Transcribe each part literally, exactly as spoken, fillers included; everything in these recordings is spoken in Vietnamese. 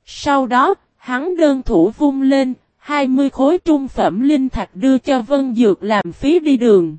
Sau đó, hắn đơn thủ vung lên, hai mươi khối trung phẩm linh thạch đưa cho Vân Dược làm phí đi đường.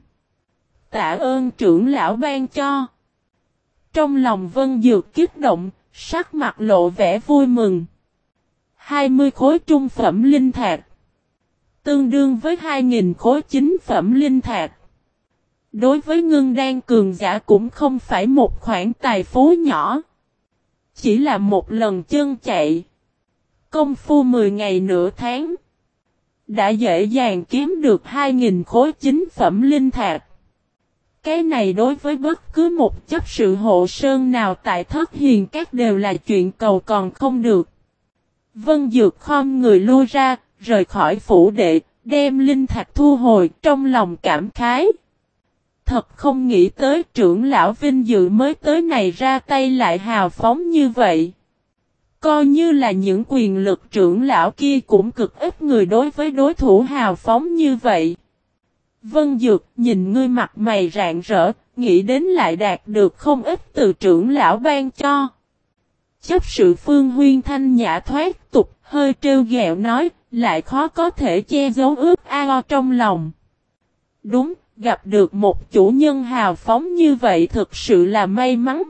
Tạ ơn trưởng lão ban cho. Trong lòng Vân Dược kích động, sắc mặt lộ vẻ vui mừng. hai mươi khối trung phẩm linh thạch, tương đương với hai nghìn khối chính phẩm linh thạch. Đối với ngưng đan cường giả cũng không phải một khoản tài phú nhỏ. Chỉ là một lần chân chạy, công phu mười ngày nửa tháng, đã dễ dàng kiếm được hai nghìn khối chính phẩm linh thạch. Cái này đối với bất cứ một chấp sự hộ sơn nào tại Thất Hiền Các đều là chuyện cầu còn không được. Vân Dược khom người lui ra, rời khỏi phủ đệ, đem linh thạch thu hồi, trong lòng cảm khái. Thật không nghĩ tới trưởng lão vinh dự mới tới này ra tay lại hào phóng như vậy. Coi như là những quyền lực trưởng lão kia cũng cực ít người đối với đối thủ hào phóng như vậy. Vân Dược nhìn ngươi mặt mày rạng rỡ, nghĩ đến lại đạt được không ít từ trưởng lão ban cho. Chấp sự Phương Huyên thanh nhã thoát tục, hơi trêu ghẹo nói, lại khó có thể che giấu ước ao trong lòng. Đúng, gặp được một chủ nhân hào phóng như vậy thực sự là may mắn.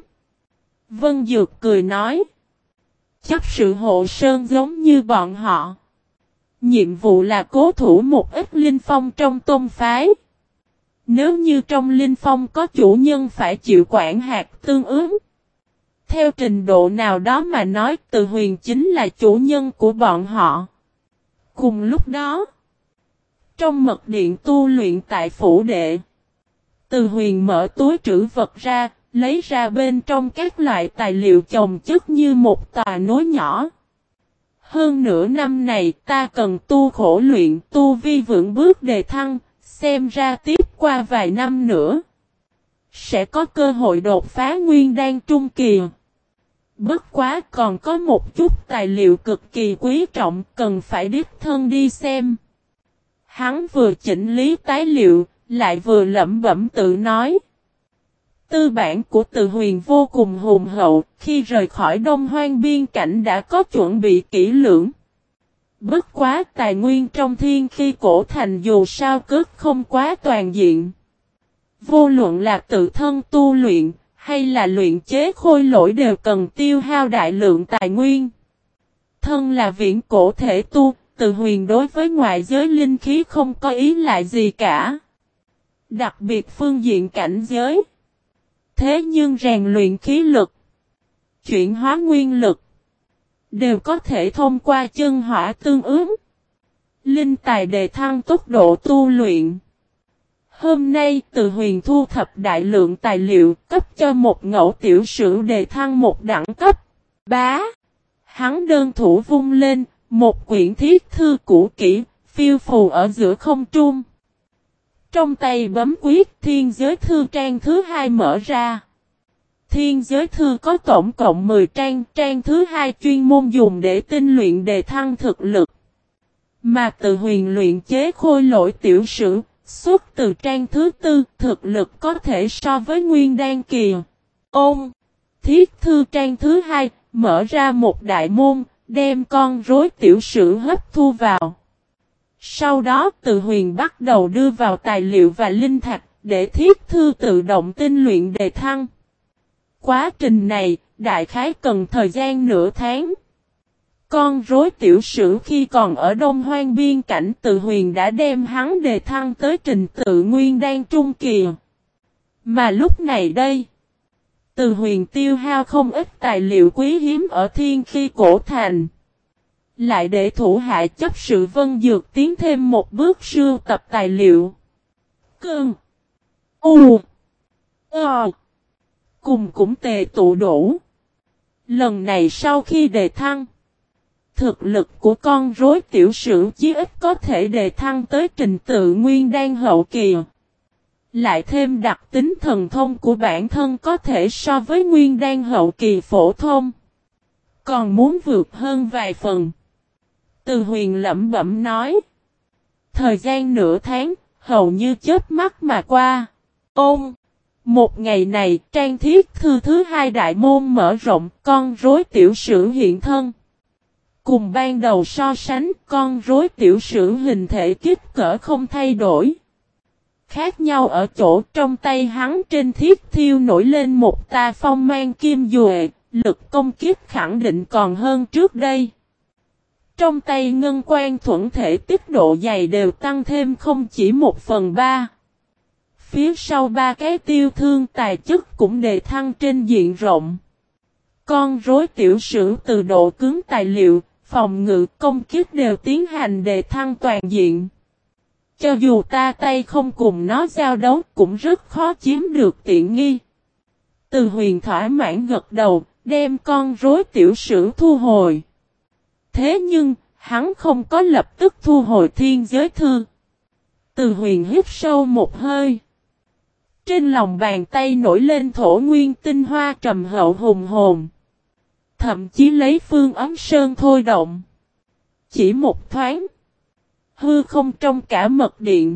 Vân Dược cười nói, chấp sự hộ sơn giống như bọn họ. Nhiệm vụ là cố thủ một ít linh phong trong tôn phái. Nếu như trong linh phong có chủ nhân phải chịu quản hạt tương ứng. Theo trình độ nào đó mà nói Từ Huyền chính là chủ nhân của bọn họ. Cùng lúc đó, trong mật điện tu luyện tại phủ đệ, Từ Huyền mở túi trữ vật ra, lấy ra bên trong các loại tài liệu chồng chất như một tòa núi nhỏ. Hơn nửa năm này ta cần tu khổ luyện, tu vi vững bước đề thăng, xem ra tiếp qua vài năm nữa sẽ có cơ hội đột phá nguyên đan trung kỳ. Bất quá còn có một chút tài liệu cực kỳ quý trọng cần phải đích thân đi xem. Hắn vừa chỉnh lý tài liệu, lại vừa lẩm bẩm tự nói. Tư bản của Từ Huyền vô cùng hùng hậu, khi rời khỏi Đông Hoang biên cảnh đã có chuẩn bị kỹ lưỡng. Bất quá tài nguyên trong Thiên Khi Cổ Thành dù sao cất không quá toàn diện. Vô luận là tự thân tu luyện, hay là luyện chế khôi lỗi đều cần tiêu hao đại lượng tài nguyên. Thân là viễn cổ thể tu, Từ Huyền đối với ngoại giới linh khí không có ý lại gì cả. Đặc biệt phương diện cảnh giới. Thế nhưng rèn luyện khí lực, chuyển hóa nguyên lực, đều có thể thông qua chân hỏa tương ứng. Linh tài đề thăng tốc độ tu luyện. Hôm nay Từ Huyền thu thập đại lượng tài liệu cấp cho một ngẫu tiểu sử đề thăng một đẳng cấp. Bá. Hắn đơn thủ vung lên, một quyển thiết thư cũ kỹ, phiêu phù ở giữa không trung. Trong tay bấm quyết thiên giới thư trang thứ hai mở ra. Thiên giới thư có tổng cộng mười trang, trang thứ hai chuyên môn dùng để tinh luyện đề thăng thực lực. Mà Từ Huyền luyện chế khôi lỗi tiểu sử, xuất từ trang thứ tư, thực lực có thể so với nguyên đan kỳ. Ôm, thiết thư trang thứ hai, mở ra một đại môn, đem con rối tiểu sử hấp thu vào. Sau đó Từ Huyền bắt đầu đưa vào tài liệu và linh thạch, để thiết thư tự động tinh luyện đề thăng. Quá trình này, đại khái cần thời gian nửa tháng. Con rối tiểu sử khi còn ở Đông Hoang biên cảnh Từ Huyền đã đem hắn đề thăng tới trình tự nguyên đan trung kỳ. Mà lúc này đây, Từ Huyền tiêu hao không ít tài liệu quý hiếm ở Thiên Khi Cổ Thành. Lại để thủ hạ chấp sự Vân Dược tiến thêm một bước sưu tập tài liệu. Cơn. U. Ờ. Cùng cũng tề tụ đủ. Lần này sau khi đề thăng, thực lực của con rối tiểu sử chí ít có thể đề thăng tới trình tự nguyên đan hậu kỳ. Lại thêm đặc tính thần thông của bản thân có thể so với nguyên đan hậu kỳ phổ thông. Còn muốn vượt hơn vài phần. Từ Huyền lẩm bẩm nói. Thời gian nửa tháng, hầu như chớp mắt mà qua. Ôm. Một ngày này, trang thiết thư thứ hai đại môn mở rộng, con rối tiểu sử hiện thân. Cùng ban đầu so sánh, con rối tiểu sử hình thể kích cỡ không thay đổi. Khác nhau ở chỗ trong tay hắn trên thiết thiêu nổi lên một tà phong mang kim duệ, lực công kích khẳng định còn hơn trước đây. Trong tay ngân quan thuẫn thể tích độ dày đều tăng thêm không chỉ một phần ba. Phía sau ba cái tiêu thương tài chất cũng đề thăng trên diện rộng. Con rối tiểu sử từ độ cứng tài liệu, phòng ngự công kích đều tiến hành đề thăng toàn diện. Cho dù ta tay không cùng nó giao đấu cũng rất khó chiếm được tiện nghi. Từ Huyền thỏa mãn gật đầu, đem con rối tiểu sử thu hồi. Thế nhưng, hắn không có lập tức thu hồi thiên giới thư. Từ Huyền hít sâu một hơi. Trên lòng bàn tay nổi lên thổ nguyên tinh hoa trầm hậu hùng hồn. Thậm chí lấy phương ấm sơn thôi động. Chỉ một thoáng. Hư không trong cả mật điện.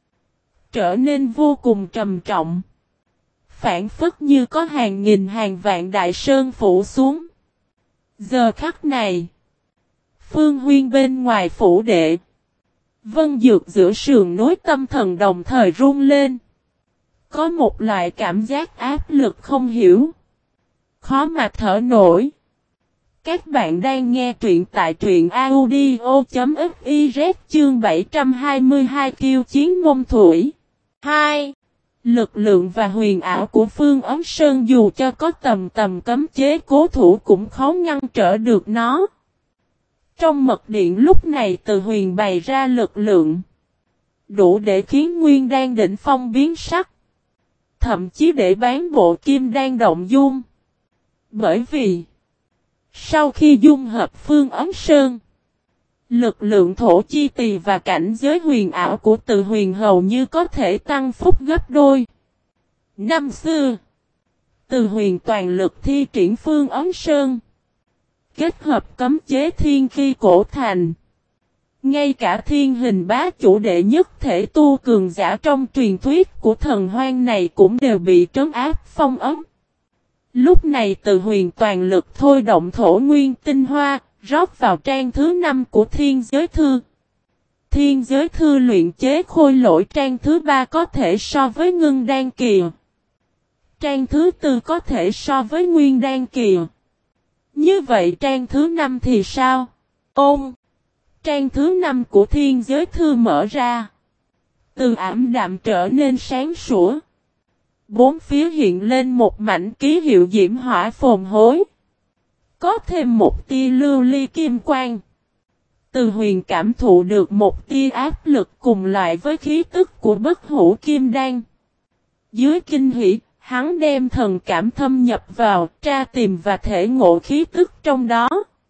Trở nên vô cùng trầm trọng. Phản phất như có hàng nghìn hàng vạn đại sơn phủ xuống. Giờ khắc này. Phương Huyên bên ngoài phủ đệ. Vân Dược giữa sườn nối tâm thần đồng thời run lên. Có một loại cảm giác áp lực không hiểu. Khó mà thở nổi. Các bạn đang nghe truyện tại truyện audio chấm fiz chương bảy trăm hai mươi hai Kiêu chiến mông thủy. hai. Lực lượng và huyền ảo của Phương Ấm Sơn dù cho có tầm tầm cấm chế cố thủ cũng khó ngăn trở được nó. Trong mật điện lúc này Từ Huyền bày ra lực lượng. Đủ để khiến Nguyên Đan đỉnh phong biến sắc. Thậm chí để bán bộ kim đan động dung. Bởi vì sau khi dung hợp Phương Ấm Sơn, lực lượng thổ chi tỳ và cảnh giới huyền ảo của Từ Huyền hầu như có thể tăng phúc gấp đôi. Năm xưa, Từ Huyền toàn lực thi triển Phương Ấm Sơn, kết hợp cấm chế thiên khi cổ thành. Ngay cả thiên hình bá chủ đệ nhất thể tu cường giả trong truyền thuyết của thần hoang này cũng đều bị trấn áp phong ấm. Lúc này Từ Huyền toàn lực thôi động thổ nguyên tinh hoa, rót vào trang thứ năm của thiên giới thư. Thiên giới thư luyện chế khôi lỗi trang thứ ba có thể so với ngưng đan kỳ. Trang thứ tư có thể so với nguyên đan kỳ. Như vậy trang thứ năm thì sao? Ôm! Trang thứ năm của thiên giới thư mở ra. Từ ảm đạm trở nên sáng sủa. Bốn phía hiện lên một mảnh ký hiệu diễm hỏa phồn hối. Có thêm một tia lưu ly kim quang. Từ Huyền cảm thụ được một tia áp lực cùng loại với khí tức của bất hủ kim đan. Dưới kinh hỉ, hắn đem thần cảm thâm nhập vào, tra tìm và thể ngộ khí tức trong đó.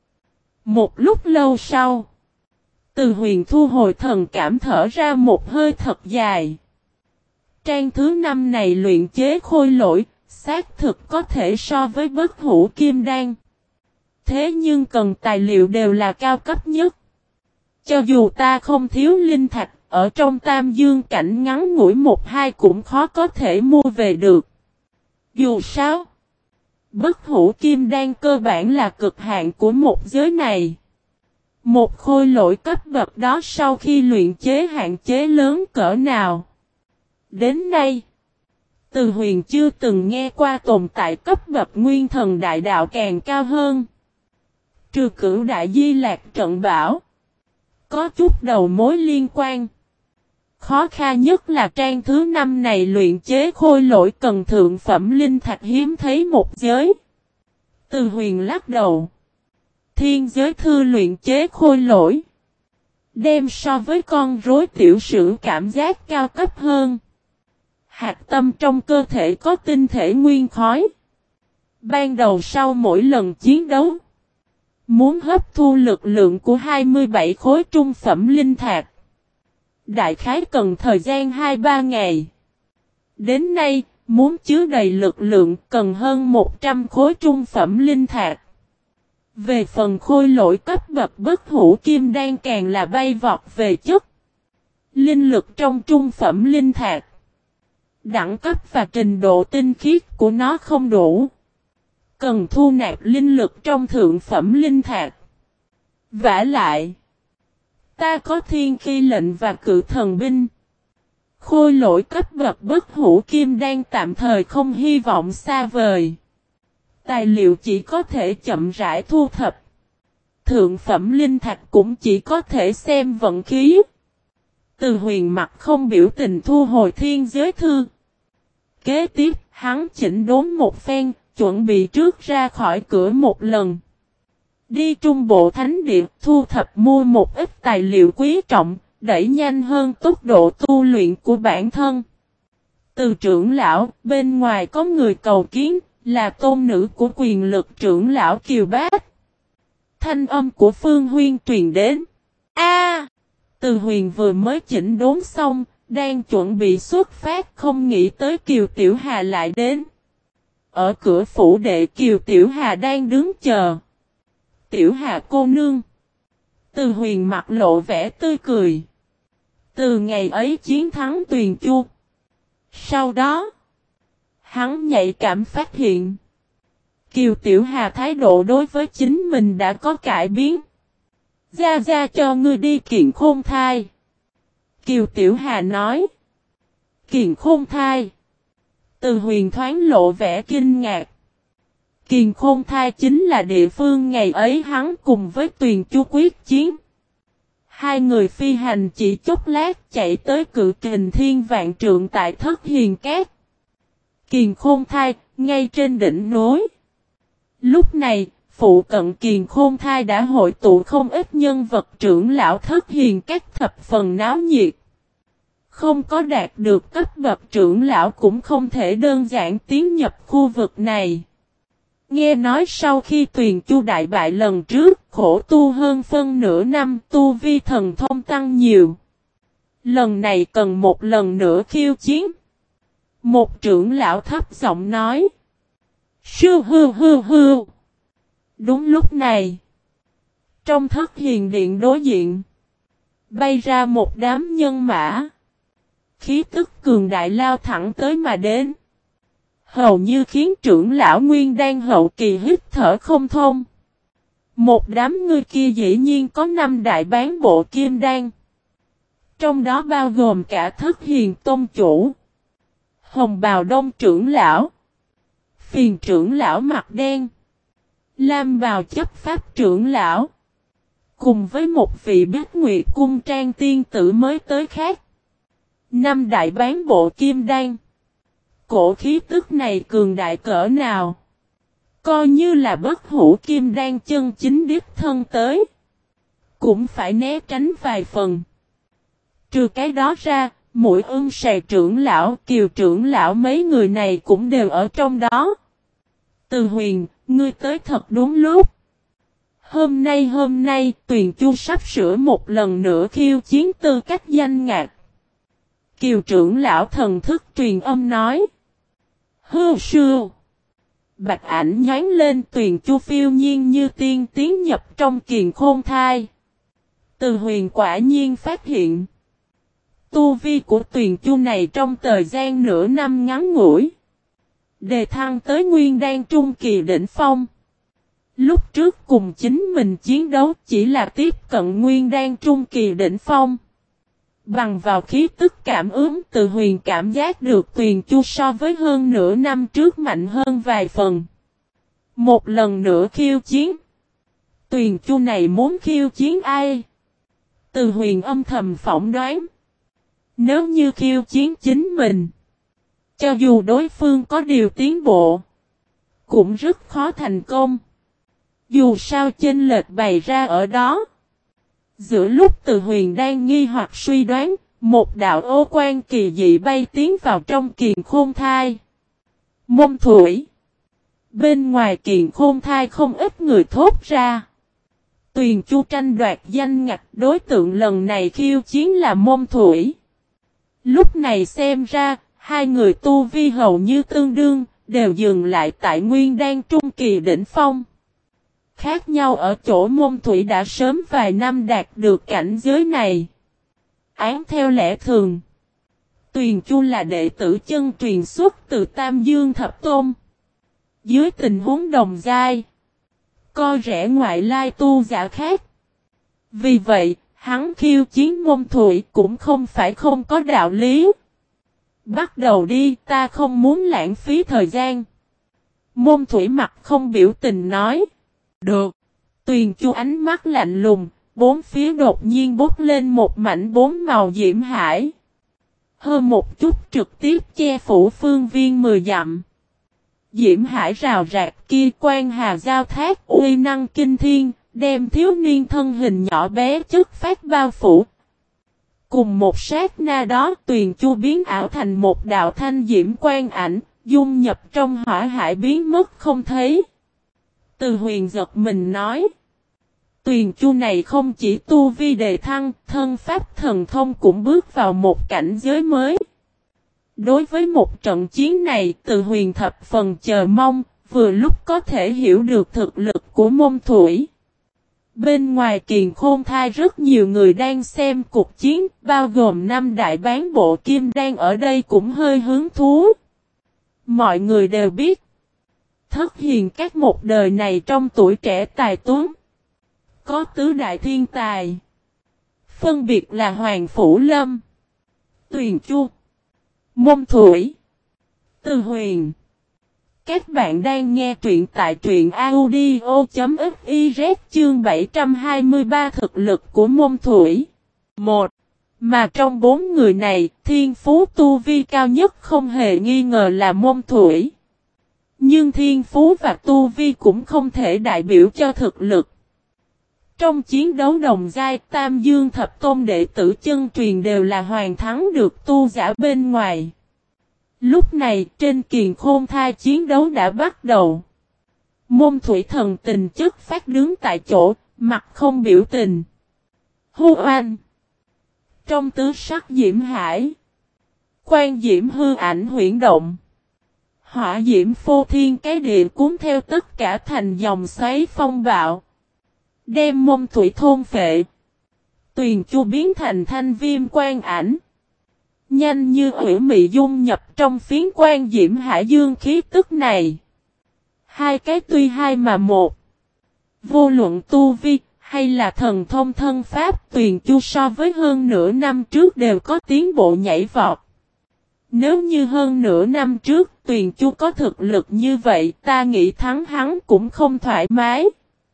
Một lúc lâu sau, Từ Huyền thu hồi thần cảm thở ra một hơi thật dài. Trang thứ năm này luyện chế khôi lỗi, xác thực có thể so với bất hủ kim đan. Thế nhưng cần tài liệu đều là cao cấp nhất. Cho dù ta không thiếu linh thạch, ở trong Tam Dương cảnh ngắn ngủi một hai cũng khó có thể mua về được. Dù sao, bất hủ kim đan cơ bản là cực hạn của một giới này. Một khôi lỗi cấp bậc đó sau khi luyện chế hạn chế lớn cỡ nào. Đến nay, Từ Huyền chưa từng nghe qua tồn tại cấp bậc nguyên thần đại đạo càng cao hơn. Trừ Cửu Đại Di Lạc Trận Bảo, có chút đầu mối liên quan. Khó khăn nhất là trang thứ năm này luyện chế khôi lỗi cần thượng phẩm linh thạch hiếm thấy một giới. Từ Huyền lắc đầu. Thiên giới thư luyện chế khôi lỗi, đem so với con rối tiểu sử cảm giác cao cấp hơn. Hạt tâm trong cơ thể có tinh thể nguyên khói. Ban đầu sau mỗi lần chiến đấu, muốn hấp thu lực lượng của hai mươi bảy khối trung phẩm linh thạch, đại khái cần thời gian hai ba ngày. Đến nay, muốn chứa đầy lực lượng cần hơn một trăm khối trung phẩm linh thạch. Về phần khôi lỗi cấp bậc bất hủ kim đan càng là bay vọt về chất. Linh lực trong trung phẩm linh thạch, đẳng cấp và trình độ tinh khiết của nó không đủ. Cần thu nạp linh lực trong thượng phẩm linh thạch. Vả lại, ta có thiên khi lệnh và cự thần binh. Khôi lỗi cấp bậc bất hủ kim đan tạm thời không hy vọng xa vời. Tài liệu chỉ có thể chậm rãi thu thập. Thượng phẩm linh thạch cũng chỉ có thể xem vận khí. Từ Huyền mặt không biểu tình thu hồi thiên giới thư. Kế tiếp, hắn chỉnh đốn một phen, chuẩn bị trước ra khỏi cửa một lần. Đi trung bộ thánh địa, thu thập mua một ít tài liệu quý trọng, đẩy nhanh hơn tốc độ tu luyện của bản thân. Từ trưởng lão, bên ngoài có người cầu kiến, là tôn nữ của quyền lực trưởng lão Kiều Bát. Thanh âm của Phương Huyên truyền đến. A! Từ Huyền vừa mới chỉnh đốn xong, đang chuẩn bị xuất phát không nghĩ tới Kiều Tiểu Hà lại đến. Ở cửa phủ đệ Kiều Tiểu Hà đang đứng chờ. Tiểu Hà cô nương. Từ Huyền mặt lộ vẻ tươi cười. Từ ngày ấy chiến thắng Tuyền Chu. Sau đó, hắn nhạy cảm phát hiện. Kiều Tiểu Hà thái độ đối với chính mình đã có cải biến. Gia Gia cho ngươi đi kiện khôn thai. Kiều Tiểu Hà nói. Kiện khôn thai. Từ Huyền thoáng lộ vẻ kinh ngạc. Kiền khôn thai chính là địa phương ngày ấy hắn cùng với Tuyền Chu quyết chiến. Hai người phi hành chỉ chốc lát chạy tới cự kình thiên vạn trượng tại Thất Hiền Cát. Kiền khôn thai, ngay trên đỉnh núi. Lúc này, phụ cận Kiền khôn thai đã hội tụ không ít nhân vật trưởng lão Thất Hiền Cát thập phần náo nhiệt. Không có đạt được cấp bậc trưởng lão cũng không thể đơn giản tiến nhập khu vực này. Nghe nói sau khi Tuyền Chu đại bại lần trước, khổ tu hơn phân nửa năm, tu vi thần thông tăng nhiều. Lần này cần một lần nữa khiêu chiến. Một trưởng lão thấp giọng nói. Sư hư hư hư. Đúng lúc này, trong Thất Hiền Điện đối diện, bay ra một đám nhân mã. Khí tức cường đại lao thẳng tới mà đến. Hầu như khiến trưởng lão Nguyên Đan hậu kỳ hít thở không thông. Một đám người kia dĩ nhiên có năm đại bán bộ kim đan. Trong đó bao gồm cả Thất Hiền Tôn chủ. Hồng Bào Đông trưởng lão. Phiền trưởng lão mặt đen. Lam Bào chấp pháp trưởng lão. Cùng với một vị Bích Nguyệt cung trang tiên tử mới tới khác. Năm đại bán bộ kim đan. Cổ khí tức này cường đại cỡ nào? Coi như là bất hủ kim đan chân chính đích thân tới. Cũng phải né tránh vài phần. Trừ cái đó ra, Mũi Ưng Sài trưởng lão, Kiều trưởng lão mấy người này cũng đều ở trong đó. Từ Huyền, ngươi tới thật đúng lúc. Hôm nay hôm nay, Tuyền Chu sắp sửa một lần nữa khiêu chiến tư cách danh ngạc. Kiều trưởng lão thần thức truyền âm nói. Hư sư. Bạch ảnh nhán lên Tuyền Chu phiêu nhiên như tiên tiến nhập trong kiền khôn thai. Từ Huyền quả nhiên phát hiện. Tu vi của Tuyền Chu này trong thời gian nửa năm ngắn ngủi. Đề thăng tới nguyên đan trung kỳ đỉnh phong. Lúc trước cùng chính mình chiến đấu chỉ là tiếp cận nguyên đan trung kỳ đỉnh phong. Bằng vào khí tức cảm ứng Từ Huyền cảm giác được Tuyền Chu so với hơn nửa năm trước mạnh hơn vài phần. Một lần nữa khiêu chiến. Tuyền Chu này muốn khiêu chiến ai? Từ Huyền âm thầm phỏng đoán. Nếu như khiêu chiến chính mình. Cho dù đối phương có điều tiến bộ. Cũng rất khó thành công. Dù sao chênh lệch bày ra ở đó. Giữa lúc Từ Huyền đang nghi hoặc suy đoán, một đạo ô quan kỳ dị bay tiến vào trong kiền khôn thai. Môn thủy. Bên ngoài kiền khôn thai không ít người thốt ra. Tuyền Chu tranh đoạt danh ngạch đối tượng lần này khiêu chiến là môn thủy. Lúc này xem ra, hai người tu vi hầu như tương đương, đều dừng lại tại nguyên đan trung kỳ đỉnh phong. Khác nhau ở chỗ môn thủy đã sớm vài năm đạt được cảnh giới này. Án theo lẽ thường. Tuyền Chu là đệ tử chân truyền xuất từ Tam Dương Thập Tôn. Dưới tình huống đồng giai. Coi rẻ ngoại lai tu giả khác. Vì vậy, hắn khiêu chiến môn thủy cũng không phải không có đạo lý. Bắt đầu đi, ta không muốn lãng phí thời gian. Môn thủy mặt không biểu tình nói. Được. Tuyền Chu ánh mắt lạnh lùng, bốn phía đột nhiên bốc lên một mảnh bốn màu diễm hải. Hơn một chút trực tiếp che phủ phương viên mười dặm. Diễm hải rào rạc kia quan hà giao thác uy năng kinh thiên, đem thiếu niên thân hình nhỏ bé chất phát bao phủ. Cùng một sát na đó Tuyền Chu biến ảo thành một đạo thanh diễm quan ảnh, dung nhập trong hỏa hải biến mất không thấy. Từ Huyền giật mình nói. Tuyền Chu này không chỉ tu vi đề thăng, thân pháp thần thông cũng bước vào một cảnh giới mới. Đối với một trận chiến này, Từ Huyền thập phần chờ mong, vừa lúc có thể hiểu được thực lực của môn thủy. Bên ngoài Kiền Khôn Thai rất nhiều người đang xem cuộc chiến, bao gồm năm đại bán bộ kim đang ở đây cũng hơi hứng thú. Mọi người đều biết, Thất Hiền các một đời này trong tuổi trẻ tài tuấn. Có tứ đại thiên tài. Phân biệt là Hoàng Phủ Lâm, Tuyền Chu, Môn Thủy, Từ Huyền. Các bạn đang nghe truyện tại truyện audio.fiz chương bảy trăm hai mươi ba thực lực của Môn Thủy. một. Mà trong bốn người này, thiên phú tu vi cao nhất không hề nghi ngờ là Môn Thủy. Nhưng thiên phú và tu vi cũng không thể đại biểu cho thực lực. Trong chiến đấu đồng giai, Tam Dương Thập Tôn đệ tử chân truyền đều là hoàn thắng được tu giả bên ngoài. Lúc này, trên Kiền Khôn Thai chiến đấu đã bắt đầu. Môn thủy thần tình chất phát đứng tại chỗ, mặt không biểu tình. Hô oanh! Trong tứ sắc diễm hải, quan diễm hư ảnh huyễn động. Hỏa diễm phô thiên cái địa cuốn theo tất cả thành dòng xoáy phong bạo. Đem môn thủy thôn phệ. Tuyền Chu biến thành thanh viêm quan ảnh. Nhanh như ủy mị dung nhập trong phiến quan diễm hải dương khí tức này. Hai cái tuy hai mà một. Vô luận tu vi hay là thần thông thân pháp Tuyền Chu so với hơn nửa năm trước đều có tiến bộ nhảy vọt. Nếu như hơn nửa năm trước Tuyền Chu có thực lực như vậy ta nghĩ thắng hắn cũng không thoải mái.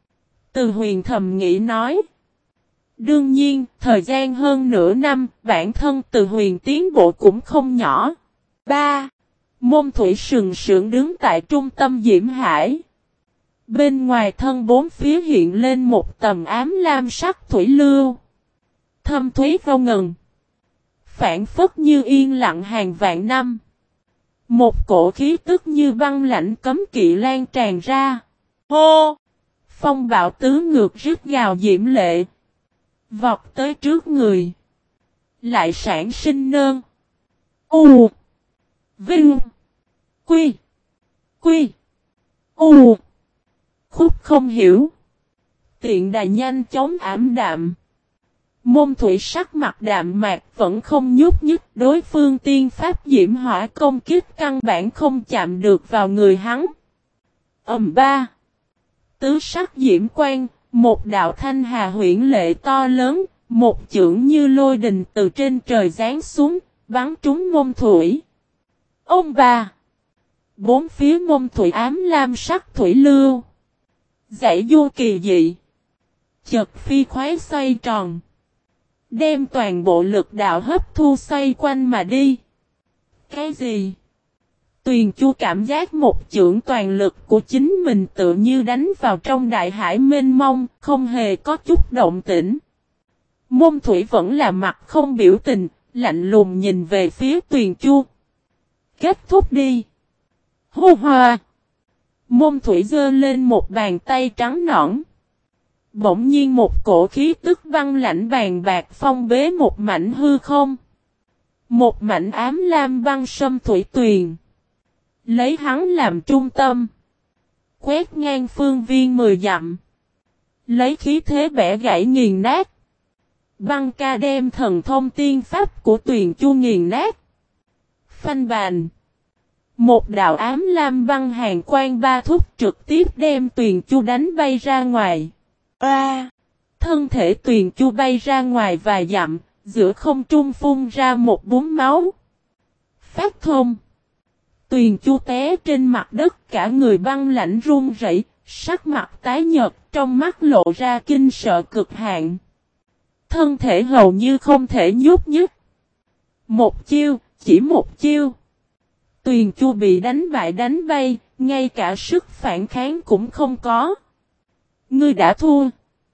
Từ Huyền thầm nghĩ nói. Đương nhiên, thời gian hơn nửa năm, bản thân Từ Huyền tiến bộ cũng không nhỏ. ba. Môn thủy sừng sững đứng tại trung tâm diễm hải. Bên ngoài thân bốn phía hiện lên một tầm ám lam sắc thủy lưu. Thâm thúy vô ngần. Phản phất như yên lặng hàng vạn năm. Một cổ khí tức như băng lạnh cấm kỵ lan tràn ra. Hô! Phong bạo tứ ngược rít gào diễm lệ. Vọt tới trước người. Lại sản sinh nơn. U. Vinh. Quy. Quy. U. Khúc không hiểu. Tiện đà nhanh chóng ảm đạm. Môn thủy sắc mặt đạm mạc vẫn không nhúc nhích. Đối phương tiên pháp diễm hỏa công kích căn bản không chạm được vào người hắn. Ầm ba. Tứ sắc diễm quang. Một đạo thanh hà huyễn lệ to lớn, một chưởng như lôi đình từ trên trời giáng xuống, bắn trúng môn thủy. Ông bà! Bốn phía môn thủy ám lam sắc thủy lưu. Dãy du kỳ dị. Chật phi khoái xoay tròn. Đem toàn bộ lực đạo hấp thu xoay quanh mà đi. Cái gì? Tuyền Chu cảm giác một chưởng toàn lực của chính mình tự như đánh vào trong đại hải mênh mông, không hề có chút động tĩnh. Môn thủy vẫn là mặt không biểu tình, lạnh lùng nhìn về phía Tuyền Chu. Kết thúc đi. Hô hoa. Môn thủy giơ lên một bàn tay trắng nõn. Bỗng nhiên một cổ khí tức băng lạnh bàn bạc phong bế một mảnh hư không. Một mảnh ám lam băng sâm thủy tuyền. Lấy hắn làm trung tâm. Quét ngang phương viên mười dặm. Lấy khí thế bẻ gãy nghiền nát. Băng ca đem thần thông tiên pháp của Tuyền Chu nghiền nát. Phanh bàn. Một đạo ám lam băng hàng quan ba thúc trực tiếp đem Tuyền Chu đánh bay ra ngoài. A! Thân thể Tuyền Chu bay ra ngoài vài dặm, giữa không trung phun ra một búng máu. Phát thông. Tuyền Chu té trên mặt đất, cả người băng lạnh run rẩy, sắc mặt tái nhợt, trong mắt lộ ra kinh sợ cực hạn. Thân thể hầu như không thể nhúc nhích. Một chiêu, chỉ một chiêu. Tuyền Chu bị đánh bại đánh bay, ngay cả sức phản kháng cũng không có. Ngươi đã thua.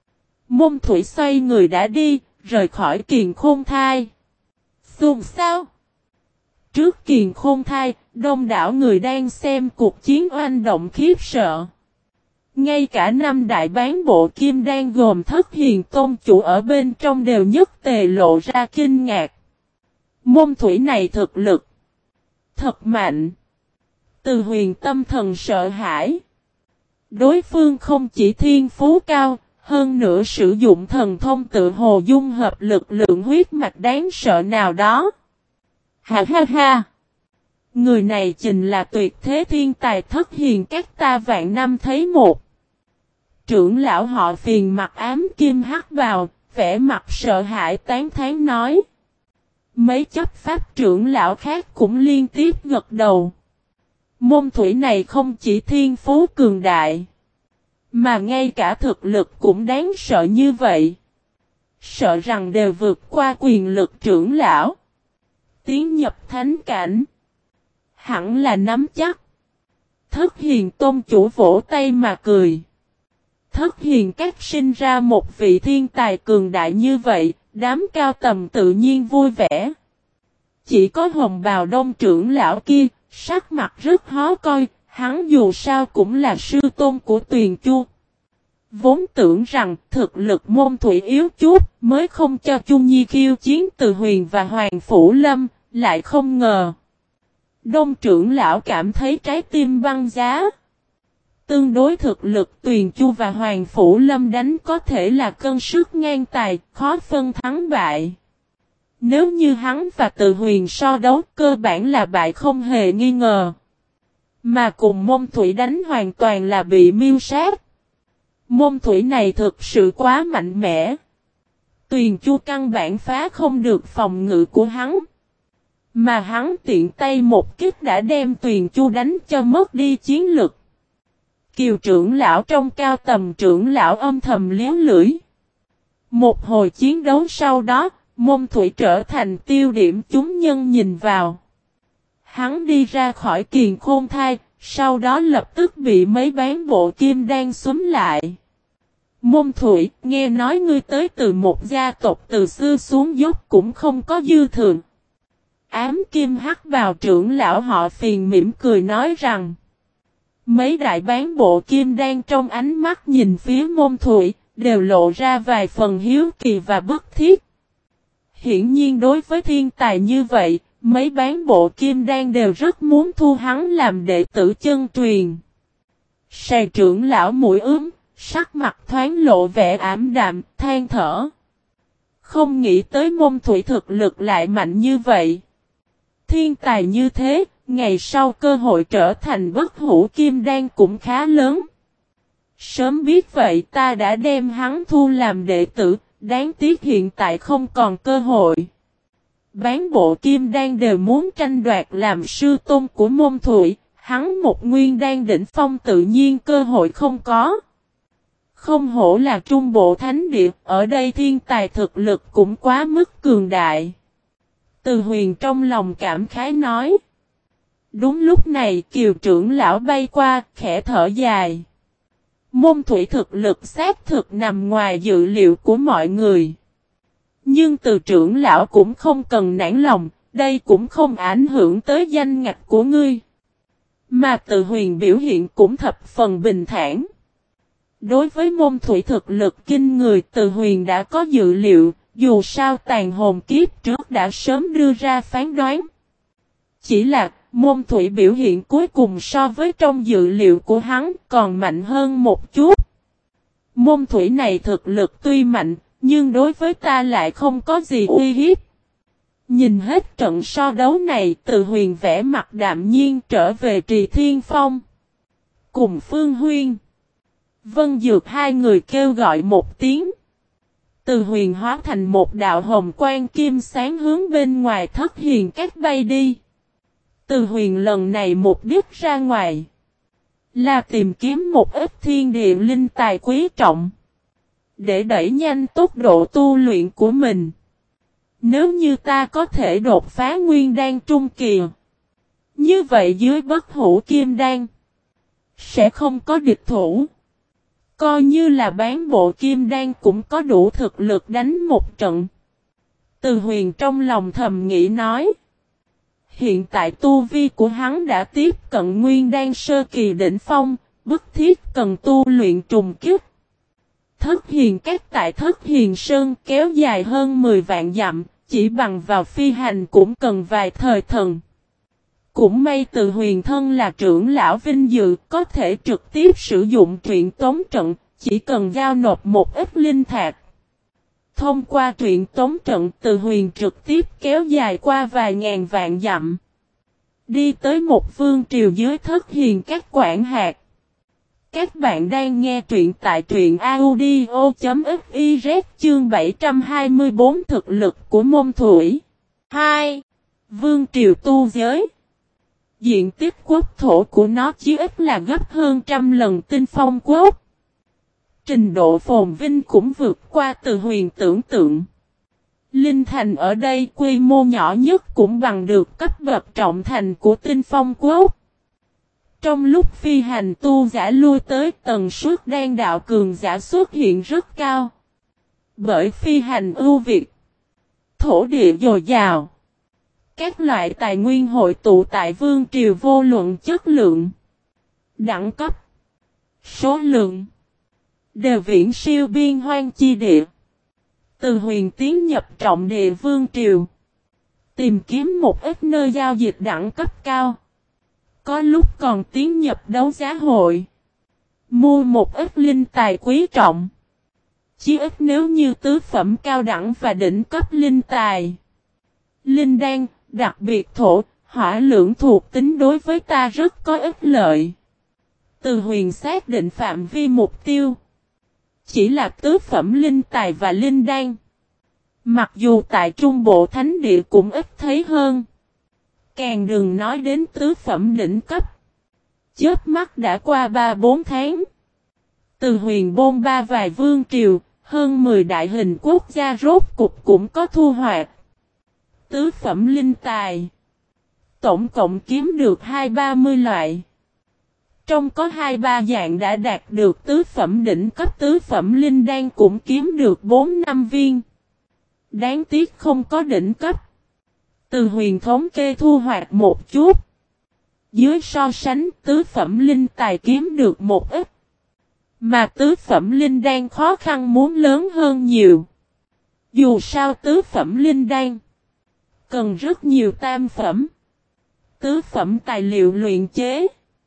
Môn Thủy xoay người đã đi, rời khỏi Kiền Khôn Thai. Xùm sao? Trước Kiền Khôn Thai, đông đảo người đang xem cuộc chiến oanh động khiếp sợ. Ngay cả năm đại bán bộ kim đan gồm Thất Hiền Tôn chủ ở bên trong đều nhất tề lộ ra kinh ngạc. Môn Thủy này thực lực thật mạnh. Từ Huyền tâm thần sợ hãi. Đối phương không chỉ thiên phú cao, hơn nữa sử dụng thần thông tự hồ dung hợp lực lượng huyết mạch đáng sợ nào đó. Ha ha ha! Người này chính là tuyệt thế thiên tài Thất Hiền các ta vạn năm thấy một. Trưởng lão họ Phiền mặt ám kim hắc vào, vẻ mặt sợ hãi tán thán nói. Mấy chấp pháp trưởng lão khác cũng liên tiếp gật đầu. Môn Thủy này không chỉ thiên phú cường đại, mà ngay cả thực lực cũng đáng sợ như vậy. Sợ rằng đều vượt qua quyền lực trưởng lão. Tiến nhập thánh cảnh. Hẳn là nắm chắc. Thất Hiền Tôn chủ vỗ tay mà cười. Thất Hiền các sinh ra một vị thiên tài cường đại như vậy, đám cao tầm tự nhiên vui vẻ. Chỉ có Hồng Bào Đông trưởng lão kia, sắc mặt rất khó coi, hắn dù sao cũng là sư tôn của Tuyền Chu. Vốn tưởng rằng thực lực Môn Thủy yếu chút mới không cho Chu Nhi khiêu chiến Từ Huyền và Hoàng Phủ Lâm, lại không ngờ. Đông trưởng lão cảm thấy trái tim băng giá. Tương đối thực lực Tuyền Chu và Hoàng Phủ Lâm đánh có thể là cân sức ngang tài, khó phân thắng bại. Nếu như hắn và Từ Huyền so đấu cơ bản là bại không hề nghi ngờ. Mà cùng Môn Thủy đánh hoàn toàn là bị miêu sát. Môn Thủy này thực sự quá mạnh mẽ. Tuyền Chu căn bản phá không được phòng ngự của hắn. Mà hắn tiện tay một kích đã đem Tuyền Chu đánh cho mất đi chiến lực. Kiều trưởng lão trong cao tầm trưởng lão âm thầm liếu lưỡi. Một hồi chiến đấu sau đó, Môn Thủy trở thành tiêu điểm chúng nhân nhìn vào. Hắn đi ra khỏi Kiền Khôn Thai, sau đó lập tức bị mấy bán bộ kim đan xúm lại. Môn Thủy, nghe nói ngươi tới từ một gia tộc từ xưa xuống dốc cũng không có dư thường. Ám kim hắc vào trưởng lão họ Phiền mỉm cười nói rằng. Mấy đại bán bộ kim đan trong ánh mắt nhìn phía Môn Thủy, đều lộ ra vài phần hiếu kỳ và bức thiết. Hiển nhiên đối với thiên tài như vậy, mấy bán bộ kim đan đều rất muốn thu hắn làm đệ tử chân truyền. Sài trưởng lão mũi ướm, sắc mặt thoáng lộ vẻ ảm đạm, than thở. Không nghĩ tới Môn Thủy thực lực lại mạnh như vậy. Thiên tài như thế, ngày sau cơ hội trở thành bất hủ kim đan cũng khá lớn. Sớm biết vậy ta đã đem hắn thu làm đệ tử, đáng tiếc hiện tại không còn cơ hội. Bán bộ kim đan đều muốn tranh đoạt làm sư tôn của Môn Thủy, hắn một nguyên đan đỉnh phong tự nhiên cơ hội không có. Không hổ là trung bộ thánh địa, ở đây thiên tài thực lực cũng quá mức cường đại. Từ Huyền trong lòng cảm khái nói. Đúng lúc này Kiều trưởng lão bay qua, khẽ thở dài. Môn Thủy thực lực xác thực nằm ngoài dự liệu của mọi người. Nhưng từ trưởng lão cũng không cần nản lòng, đây cũng không ảnh hưởng tới danh ngạch của ngươi. Mà Từ Huyền biểu hiện cũng thập phần bình thản. Đối với Môn Thủy thực lực kinh người, Từ Huyền đã có dự liệu, dù sao tàn hồn kiếp trước đã sớm đưa ra phán đoán. Chỉ là Môn Thủy biểu hiện cuối cùng so với trong dự liệu của hắn còn mạnh hơn một chút. Môn Thủy này thực lực tuy mạnh, nhưng đối với ta lại không có gì uy hiếp. Nhìn hết trận so đấu này, Từ Huyền vẽ mặt đạm nhiên trở về Trì Thiên Phong. Cùng Phương Huyên, Vân Dược hai người kêu gọi một tiếng. Từ Huyền hóa thành một đạo hồng quang kim sáng hướng bên ngoài Thất Hiền Các bay đi. Từ Huyền lần này mục đích ra ngoài là tìm kiếm một ít thiên địa linh tài quý trọng, để đẩy nhanh tốc độ tu luyện của mình. Nếu như ta có thể đột phá nguyên đan trung kỳ, như vậy dưới bất hủ kim đan sẽ không có địch thủ. Coi như là bán bộ kim đan cũng có đủ thực lực đánh một trận. Từ Huyền trong lòng thầm nghĩ nói. Hiện tại tu vi của hắn đã tiếp cận nguyên đan sơ kỳ đỉnh phong, bức thiết cần tu luyện trùng kích. Thất Hiền Các tại Thất Hiền Sơn kéo dài hơn mười vạn dặm, chỉ bằng vào phi hành cũng cần vài thời thần. Cũng may Từ Huyền thân là trưởng lão vinh dự, có thể trực tiếp sử dụng truyện tống trận, chỉ cần giao nộp một ít linh thạch. Thông qua truyện tống trận, Từ Huyền trực tiếp kéo dài qua vài ngàn vạn dặm. Đi tới một vương triều dưới Thất Hiền Các quản hạt. Các bạn đang nghe truyện tại truyện audio chấm fiz chương bảy trăm hai mươi tư thực lực của môn thủy. hai. Vương triều tu giới. Diện tích quốc thổ của nó chỉ ít là gấp hơn trăm lần Tinh Phong quốc. Trình độ phồn vinh cũng vượt qua Từ Huyền tưởng tượng. Linh thành ở đây quy mô nhỏ nhất cũng bằng được cấp bậc trọng thành của Tinh Phong quốc. Trong lúc phi hành tu giả lui tới, tần suất đan đạo cường giả xuất hiện rất cao. Bởi phi hành ưu việt, thổ địa dồi dào, các loại tài nguyên hội tụ tại vương triều vô luận chất lượng, đẳng cấp, số lượng, đều viễn siêu biên hoang chi địa. Từ Huyền tiến nhập trọng địa vương triều, tìm kiếm một ít nơi giao dịch đẳng cấp cao. Có lúc còn tiến nhập đấu giá hội, mua một ít linh tài quý trọng. Chí ít nếu như tứ phẩm cao đẳng và đỉnh cấp linh tài, linh đan, đặc biệt thổ, hỏa lượng thuộc tính đối với ta rất có ích lợi. Từ Huyền xác định phạm vi mục tiêu chỉ là tứ phẩm linh tài và linh đan. Mặc dù tại Trung Bộ Thánh Địa cũng ít thấy hơn, càng đừng nói đến tứ phẩm đỉnh cấp. Chớp mắt đã qua ba bốn tháng. Từ Huyền bôn ba vài vương triều, hơn mười đại hình quốc gia rốt cục cũng có thu hoạch. Tứ phẩm linh tài, tổng cộng kiếm được hai ba mươi loại. Trong có hai ba dạng đã đạt được tứ phẩm đỉnh cấp, tứ phẩm linh đan cũng kiếm được bốn năm viên. Đáng tiếc không có đỉnh cấp. Từ Huyền thống kê thu hoạch một chút. Dưới so sánh, tứ phẩm linh tài kiếm được một ít. Mà tứ phẩm linh đan khó khăn muốn lớn hơn nhiều. Dù sao tứ phẩm linh đan cần rất nhiều tam phẩm, tứ phẩm tài liệu luyện chế.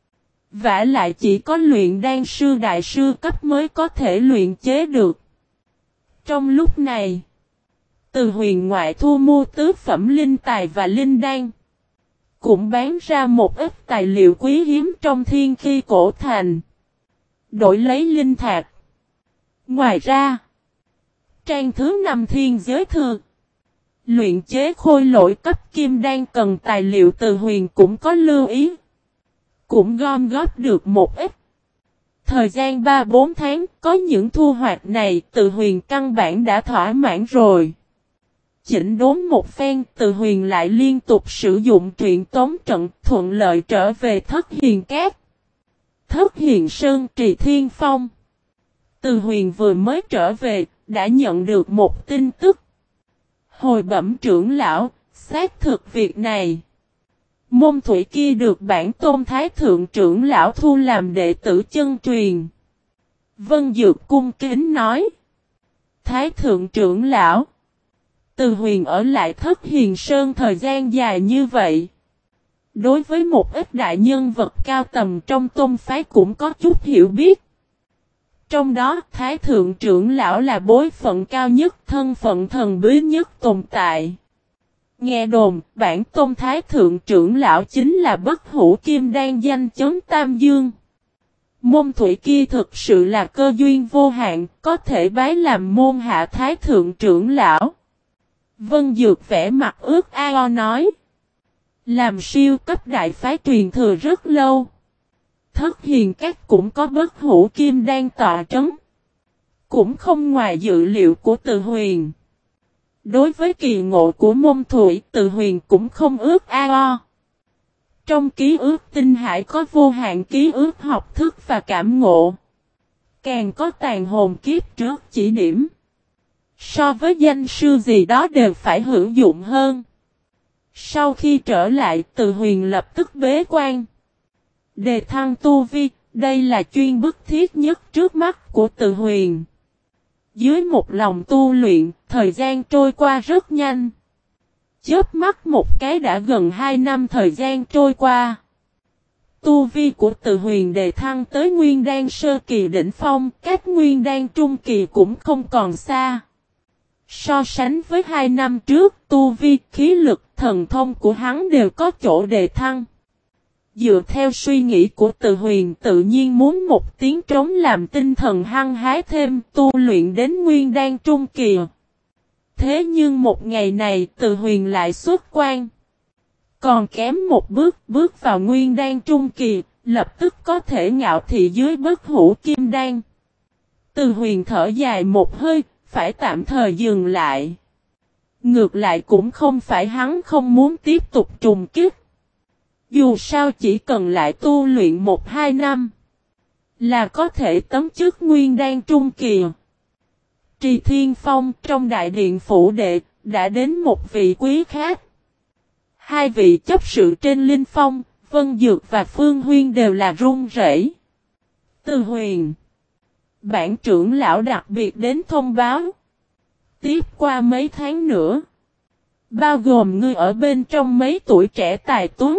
Vả lại chỉ có luyện đan sư đại sư cấp mới có thể luyện chế được. Trong lúc này, Từ Huyền ngoại thu mua tứ phẩm linh tài và linh đan, cũng bán ra một ít tài liệu quý hiếm trong thiên khí cổ thành, đổi lấy linh thạch. Ngoài ra, trang thứ năm thiên giới thư, luyện chế khôi lỗi cấp kim đan cần tài liệu, Từ Huyền cũng có lưu ý, cũng gom góp được một ít. Thời gian ba bốn tháng, có những thu hoạch này, Từ Huyền căn bản đã thỏa mãn rồi. Chỉnh đốn một phen, Từ Huyền lại liên tục sử dụng truyện tống trận, thuận lợi trở về Thất Hiền Các. Thất Hiền Sơn Trì Thiên Phong. Từ Huyền vừa mới trở về, đã nhận được một tin tức. Hồi bẩm trưởng lão, xác thực việc này. Môn thủy kia được bản tôn thái thượng trưởng lão thu làm đệ tử chân truyền. Vân Dược cung kính nói. Thái thượng trưởng lão. Từ Huyền ở lại Thất Hiền Sơn thời gian dài như vậy, đối với một ít đại nhân vật cao tầm trong tôn phái cũng có chút hiểu biết. Trong đó, Thái thượng trưởng lão là bối phận cao nhất, thân phận thần bí nhất tồn tại. Nghe đồn, bản tôn Thái thượng trưởng lão chính là bất hủ kim đan danh chấn Tam Dương. Môn thủy kia thực sự là cơ duyên vô hạn, có thể bái làm môn hạ thái thượng trưởng lão. Vân Dược vẻ mặt ước ao nói. Làm siêu cấp đại phái truyền thừa rất lâu. Thất hiền các cũng có bất hủ kim đang tọa trấn. Cũng không ngoài dự liệu của Từ Huyền. Đối với kỳ ngộ của môn thủy, Từ Huyền cũng không ước ao. Trong ký ức tinh hải có vô hạn ký ức học thức và cảm ngộ. Càng có tàn hồn kiếp trước chỉ điểm. So với danh sư gì đó đều phải hữu dụng hơn. Sau khi trở lại, Từ Huyền lập tức bế quan. Đề thăng tu vi, đây là chuyên bức thiết nhất trước mắt của Từ Huyền. Dưới một lòng tu luyện, thời gian trôi qua rất nhanh. Chớp mắt một cái đã gần hai năm thời gian trôi qua. Tu vi của Từ Huyền đề thăng tới Nguyên Đan sơ kỳ đỉnh phong, cách Nguyên Đan trung kỳ cũng không còn xa. So sánh với hai năm trước, tu vi, khí lực, thần thông của hắn đều có chỗ đề thăng. Dựa theo suy nghĩ của Từ Huyền tự nhiên muốn một tiếng trống làm tinh thần hăng hái thêm, tu luyện đến Nguyên Đan trung kỳ. Thế nhưng một ngày này Từ Huyền lại xuất quan. Còn kém một bước, bước vào Nguyên Đan trung kỳ, lập tức có thể ngạo thị dưới bất hủ kim đan. Từ Huyền thở dài một hơi, phải tạm thời dừng lại. Ngược lại cũng không phải hắn không muốn tiếp tục trùng kích. Dù sao chỉ cần lại tu luyện một hai năm, là có thể tấm chức Nguyên Đan trung kỳ. Trì Thiên Phong trong đại điện phủ đệ, đã đến một vị quý khác. Hai vị chấp sự trên Linh Phong, Vân Dược và Phương Huyên đều là run rẩy. Từ Huyền, bản trưởng lão đặc biệt đến thông báo. Tiếp qua mấy tháng nữa, bao gồm ngươi ở bên trong mấy tuổi trẻ tài tuấn,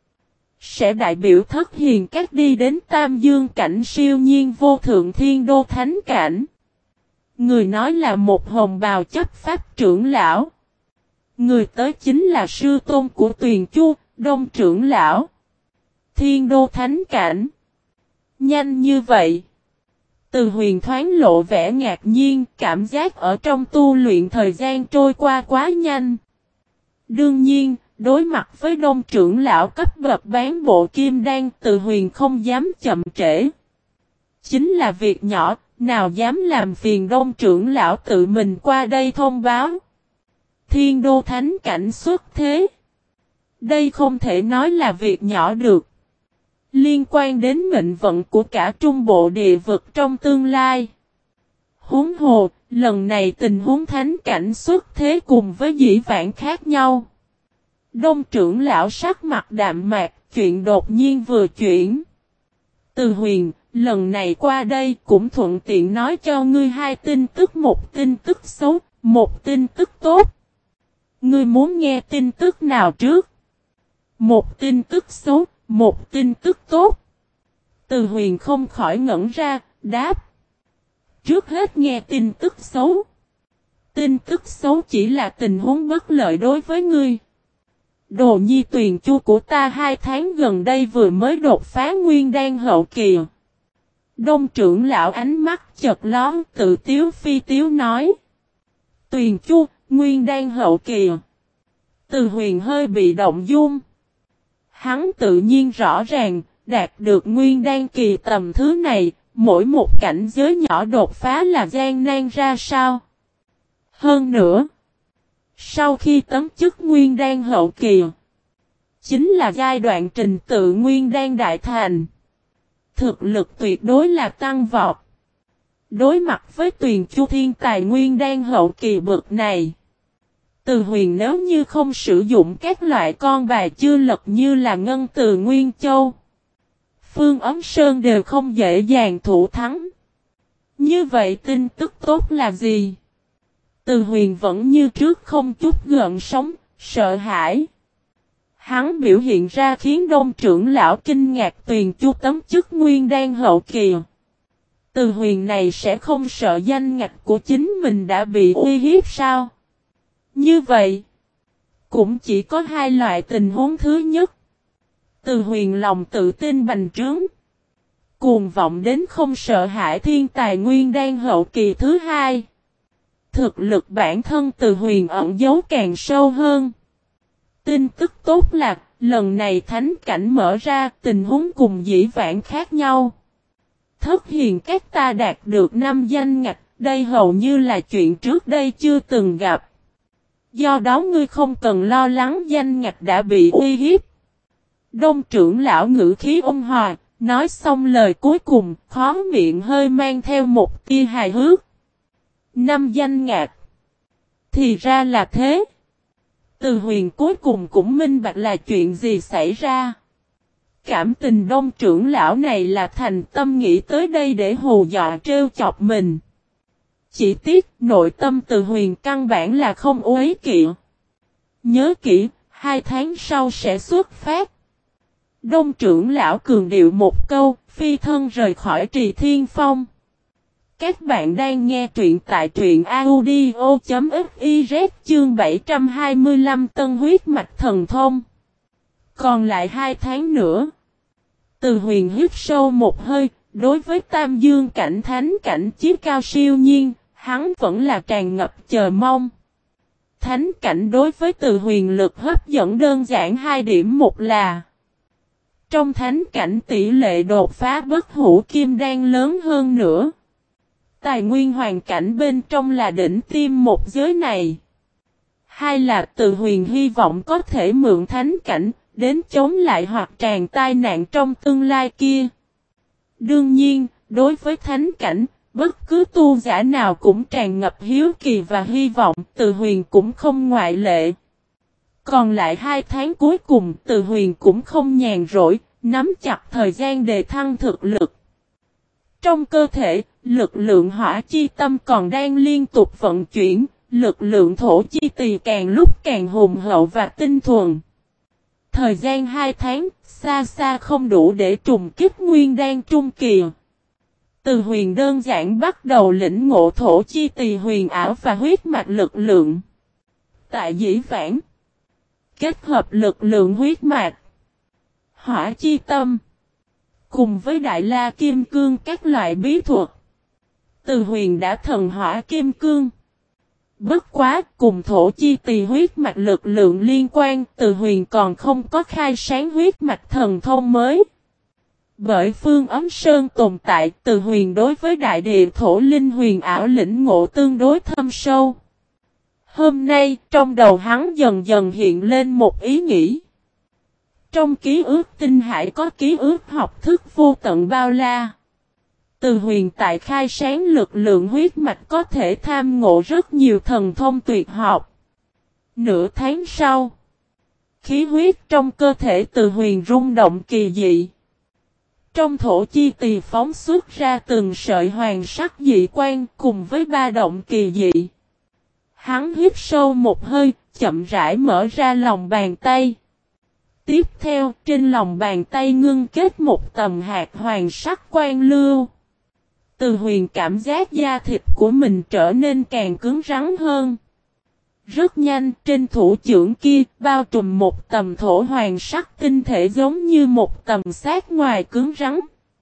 sẽ đại biểu thất hiền các đi đến Tam Dương cảnh siêu nhiên vô thượng thiên đô thánh cảnh. Người nói là một hồng bào chấp pháp trưởng lão. Người tới chính là sư tôn của Tuyền Chu, Đông trưởng lão. Thiên đô thánh cảnh. Nhanh như vậy. Từ Huyền thoáng lộ vẻ ngạc nhiên, cảm giác ở trong tu luyện thời gian trôi qua quá nhanh. Đương nhiên, đối mặt với Đông trưởng lão cấp bậc bán bộ kim đan, Từ Huyền không dám chậm trễ. Chính là việc nhỏ, nào dám làm phiền Đông trưởng lão tự mình qua đây thông báo. Thiên đô thánh cảnh xuất thế. Đây không thể nói là việc nhỏ được. Liên quan đến mệnh vận của cả trung bộ địa vực trong tương lai. Huống hồ, lần này tình huống thánh cảnh xuất thế cùng với dĩ vãng khác nhau. Đông trưởng lão sắc mặt đạm mạc, chuyện đột nhiên vừa chuyển. Từ Huyền, lần này qua đây cũng thuận tiện nói cho ngươi hai tin tức, một tin tức xấu, một tin tức tốt. Ngươi muốn nghe tin tức nào trước? Một tin tức xấu, một tin tức tốt. Từ Huyền không khỏi ngẩn ra, đáp. Trước hết nghe tin tức xấu. Tin tức xấu chỉ là tình huống bất lợi đối với ngươi. Đồ nhi Tuyền Chu của ta hai tháng gần đây vừa mới đột phá Nguyên Đan hậu kỳ. Đông trưởng lão ánh mắt chợt lóe, tự tiếu phi tiếu nói. Tuyền Chu, Nguyên Đan hậu kỳ. Từ Huyền hơi bị động dung. Hắn tự nhiên rõ ràng, đạt được Nguyên Đan kỳ tầm thứ này, mỗi một cảnh giới nhỏ đột phá là gian nan ra sao. Hơn nữa, sau khi tấm chức Nguyên Đan hậu kỳ, chính là giai đoạn trình tự Nguyên Đan đại thành. Thực lực tuyệt đối là tăng vọt. Đối mặt với Tuyền Chu thiên tài Nguyên Đan hậu kỳ bậc này, Từ Huyền nếu như không sử dụng các loại con bài chưa lật như là Ngân Từ Nguyên Châu, Phương Ấm Sơn đều không dễ dàng thủ thắng. Như vậy tin tức tốt là gì? Từ Huyền vẫn như trước không chút gợn sóng, sợ hãi. Hắn biểu hiện ra khiến Đông trưởng lão kinh ngạc. Tuyền Chu tấm chức Nguyên Đan hậu kỳ. Từ Huyền này sẽ không sợ danh ngạch của chính mình đã bị uy hiếp sao? Như vậy, cũng chỉ có hai loại tình huống. Thứ nhất, Từ Huyền lòng tự tin bành trướng. cuồng vọng đến không sợ hãi thiên tài nguyên đan hậu kỳ thứ hai. Thực lực bản thân Từ Huyền ẩn giấu càng sâu hơn. Tin tức tốt là, lần này thánh cảnh mở ra, tình huống cùng dĩ vãng khác nhau. Thất hiền các ta đạt được năm danh ngạch, đây hầu như là chuyện trước đây chưa từng gặp. Do đó ngươi không cần lo lắng danh ngạch đã bị uy hiếp. Đông trưởng lão ngữ khí ôn hòa, nói xong lời cuối cùng, khó miệng hơi mang theo một tia hài hước. Năm danh ngạch. Thì ra là thế. Từ Huyền cuối cùng cũng minh bạch là chuyện gì xảy ra. Cảm tình đông trưởng lão này là thành tâm nghĩ tới đây để hù dọa trêu chọc mình. Chỉ tiếc nội tâm Từ Huyền căn bản là không uế kỵ. Nhớ kỹ, hai tháng sau sẽ xuất phát. Đông trưởng lão cường điệu một câu, phi thân rời khỏi Trì Thiên Phong. Các bạn đang nghe truyện tại truyện audio.fiz chương bảy trăm hai mươi lăm Tân huyết mạch thần thông. Còn lại hai tháng nữa. Từ Huyền hít sâu một hơi, đối với Tam Dương cảnh thánh cảnh chí cao siêu nhiên, hắn vẫn là tràn ngập chờ mong. Thánh cảnh đối với Từ Huyền lực hấp dẫn đơn giản hai điểm, một là trong thánh cảnh tỷ lệ đột phá bất hủ kim đan lớn hơn nữa. Tài nguyên hoàn cảnh bên trong là đỉnh tiêm một giới này. Hai là Từ Huyền hy vọng có thể mượn thánh cảnh, đến chống lại hoặc tràn tai nạn trong tương lai kia. Đương nhiên, đối với thánh cảnh, bất cứ tu giả nào cũng tràn ngập hiếu kỳ và hy vọng, Từ Huyền cũng không ngoại lệ. Còn lại hai tháng cuối cùng, Từ Huyền cũng không nhàn rỗi, nắm chặt thời gian để thăng thực lực. Trong cơ thể, lực lượng hỏa chi tâm còn đang liên tục vận chuyển, lực lượng thổ chi tỳ càng lúc càng hùng hậu và tinh thuần. Thời gian hai tháng, xa xa không đủ để trùng kích nguyên đan trung kỳ. Từ Huyền đơn giản bắt đầu lĩnh ngộ thổ chi tỳ huyền ảo và huyết mạch lực lượng. Tại dĩ vãng, kết hợp lực lượng huyết mạch, hỏa chi tâm, cùng với Đại La Kim Cương các loại bí thuật, Từ Huyền đã thần hỏa kim cương. Bất quá, cùng thổ chi tỳ huyết mạch lực lượng liên quan, Từ Huyền còn không có khai sáng huyết mạch thần thông mới. Bởi Phương Ấm Sơn tồn tại, Từ Huyền đối với đại địa thổ linh huyền ảo lĩnh ngộ tương đối thâm sâu. Hôm nay, trong đầu hắn dần dần hiện lên một ý nghĩ. Trong ký ức tinh hải có ký ức học thức vô tận bao la. Từ Huyền tại khai sáng lực lượng huyết mạch có thể tham ngộ rất nhiều thần thông tuyệt học. Nửa tháng sau, khí huyết trong cơ thể Từ Huyền rung động kỳ dị. Trong thổ chi tỳ phóng xuất ra từng sợi hoàng sắc dị quan cùng với ba động kỳ dị. Hắn hít sâu một hơi, chậm rãi mở ra lòng bàn tay. Tiếp theo, trên lòng bàn tay ngưng kết một tầm hạt hoàng sắc quan lưu. Từ Huyền cảm giác da thịt của mình trở nên càng cứng rắn hơn. Rất nhanh, trên thủ trưởng kia, bao trùm một tầm thổ hoàng sắc tinh thể giống như một tầm sát ngoài cứng rắn.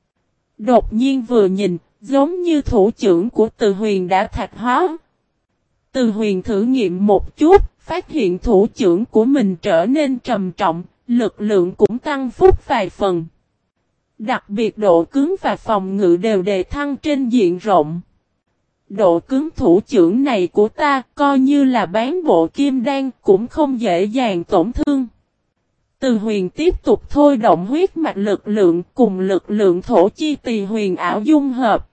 Đột nhiên vừa nhìn, giống như thủ trưởng của Từ Huyền đã thạch hóa. Từ Huyền thử nghiệm một chút, phát hiện thủ trưởng của mình trở nên trầm trọng, lực lượng cũng tăng phúc vài phần. Đặc biệt độ cứng và phòng ngự đều đề thăng trên diện rộng. Độ cứng thủ trưởng này của ta coi như là bán bộ kim đan cũng không dễ dàng tổn thương. Từ Huyền tiếp tục thôi động huyết mạch lực lượng cùng lực lượng thổ chi tỳ huyền ảo dung hợp.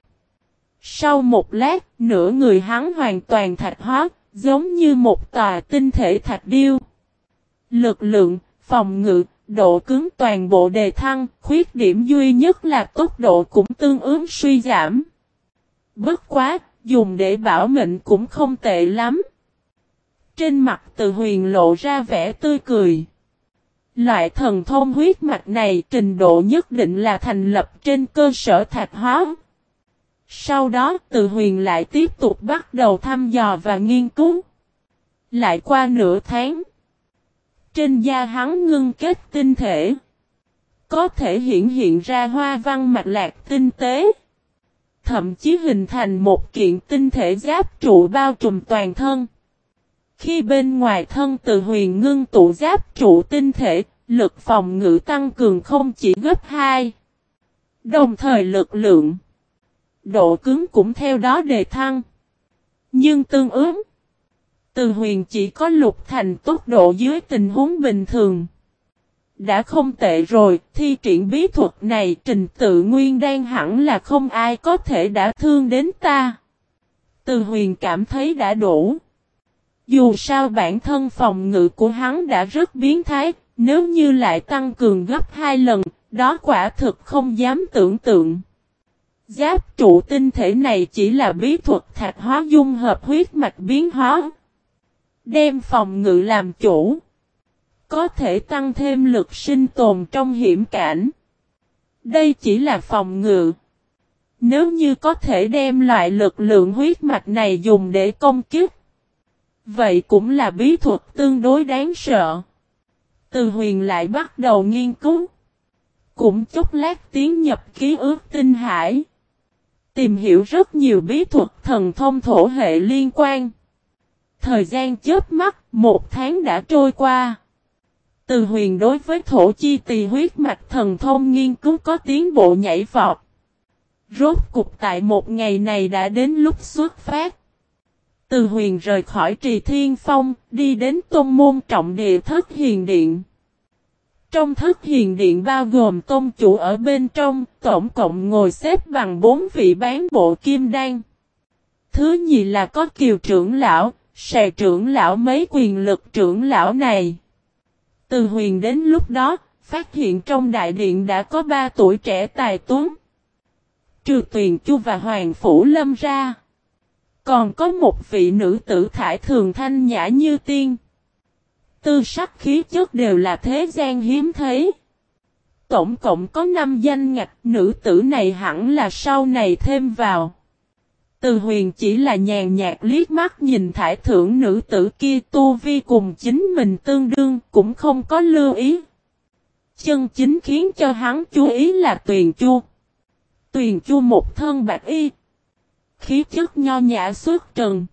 Sau một lát, nửa người hắn hoàn toàn thạch hóa, giống như một tòa tinh thể thạch điêu. Lực lượng, phòng ngự, độ cứng toàn bộ đề thăng, khuyết điểm duy nhất là tốc độ cũng tương ứng suy giảm. Bất quá, dùng để bảo mệnh cũng không tệ lắm. Trên mặt Từ Huyền lộ ra vẻ tươi cười. Loại thần thông huyết mạch này trình độ nhất định là thành lập trên cơ sở thạch hóa. Sau đó Từ Huyền lại tiếp tục bắt đầu thăm dò và nghiên cứu. Lại qua nửa tháng. Trên da hắn ngưng kết tinh thể. có thể hiển hiện ra hoa văn mạch lạc tinh tế. Thậm chí hình thành một kiện tinh thể giáp trụ bao trùm toàn thân. Khi bên ngoài thân Từ Huyền ngưng tụ giáp trụ tinh thể, lực phòng ngự tăng cường không chỉ gấp hai. Đồng thời lực lượng, độ cứng cũng theo đó đề thăng. Nhưng tương ứng, Từ Huyền chỉ có lục thành tốc độ dưới tình huống bình thường. Đã không tệ rồi, thi triển bí thuật này trình tự nguyên đan hẳn là không ai có thể đã thương đến ta. Từ Huyền cảm thấy đã đủ. Dù sao bản thân phòng ngự của hắn đã rất biến thái, nếu như lại tăng cường gấp hai lần, đó quả thực không dám tưởng tượng. Giáp trụ tinh thể này chỉ là bí thuật thạch hóa dung hợp huyết mạch biến hóa. Đem phòng ngự làm chủ. Có thể tăng thêm lực sinh tồn trong hiểm cảnh. Đây chỉ là phòng ngự. Nếu như có thể đem loại lực lượng huyết mạch này dùng để công kích, vậy cũng là bí thuật tương đối đáng sợ. Từ Huyền lại bắt đầu nghiên cứu. Cũng chốc lát tiến nhập ký ức tinh hải. Tìm hiểu rất nhiều bí thuật thần thông thổ hệ liên quan. Thời gian chớp mắt, một tháng đã trôi qua. Từ Huyền đối với thổ chi tỳ huyết mạch thần thông nghiên cứu có tiến bộ nhảy vọt. Rốt cục tại một ngày này đã đến lúc xuất phát. Từ Huyền rời khỏi Trì Thiên Phong, đi đến tôn môn trọng địa Thất Hiền Điện. Trong Thất Hiền Điện bao gồm tôn chủ ở bên trong, tổng cộng ngồi xếp bằng bốn vị bán bộ kim đan. Thứ nhì là có Kiều trưởng lão, Sài trưởng lão mấy quyền lực trưởng lão này. Từ Huyền đến lúc đó, phát hiện trong đại điện đã có ba tuổi trẻ tài tuấn. Trừ Tuyền Chu và Hoàng Phủ Lâm ra. Còn có một vị nữ tử thải thường thanh nhã như tiên. Tư sắc khí chất đều là thế gian hiếm thấy. Tổng cộng có năm danh ngạch, nữ tử này hẳn là sau này thêm vào. Từ Huyền chỉ là nhàn nhạt liếc mắt nhìn thải thưởng nữ tử kia tu vi cùng chính mình tương đương, cũng không có lưu ý. Chân chính khiến cho hắn chú ý là Tuyền Chu. Tuyền Chu một thân bạch y, khí chất nho nhã xuất trần.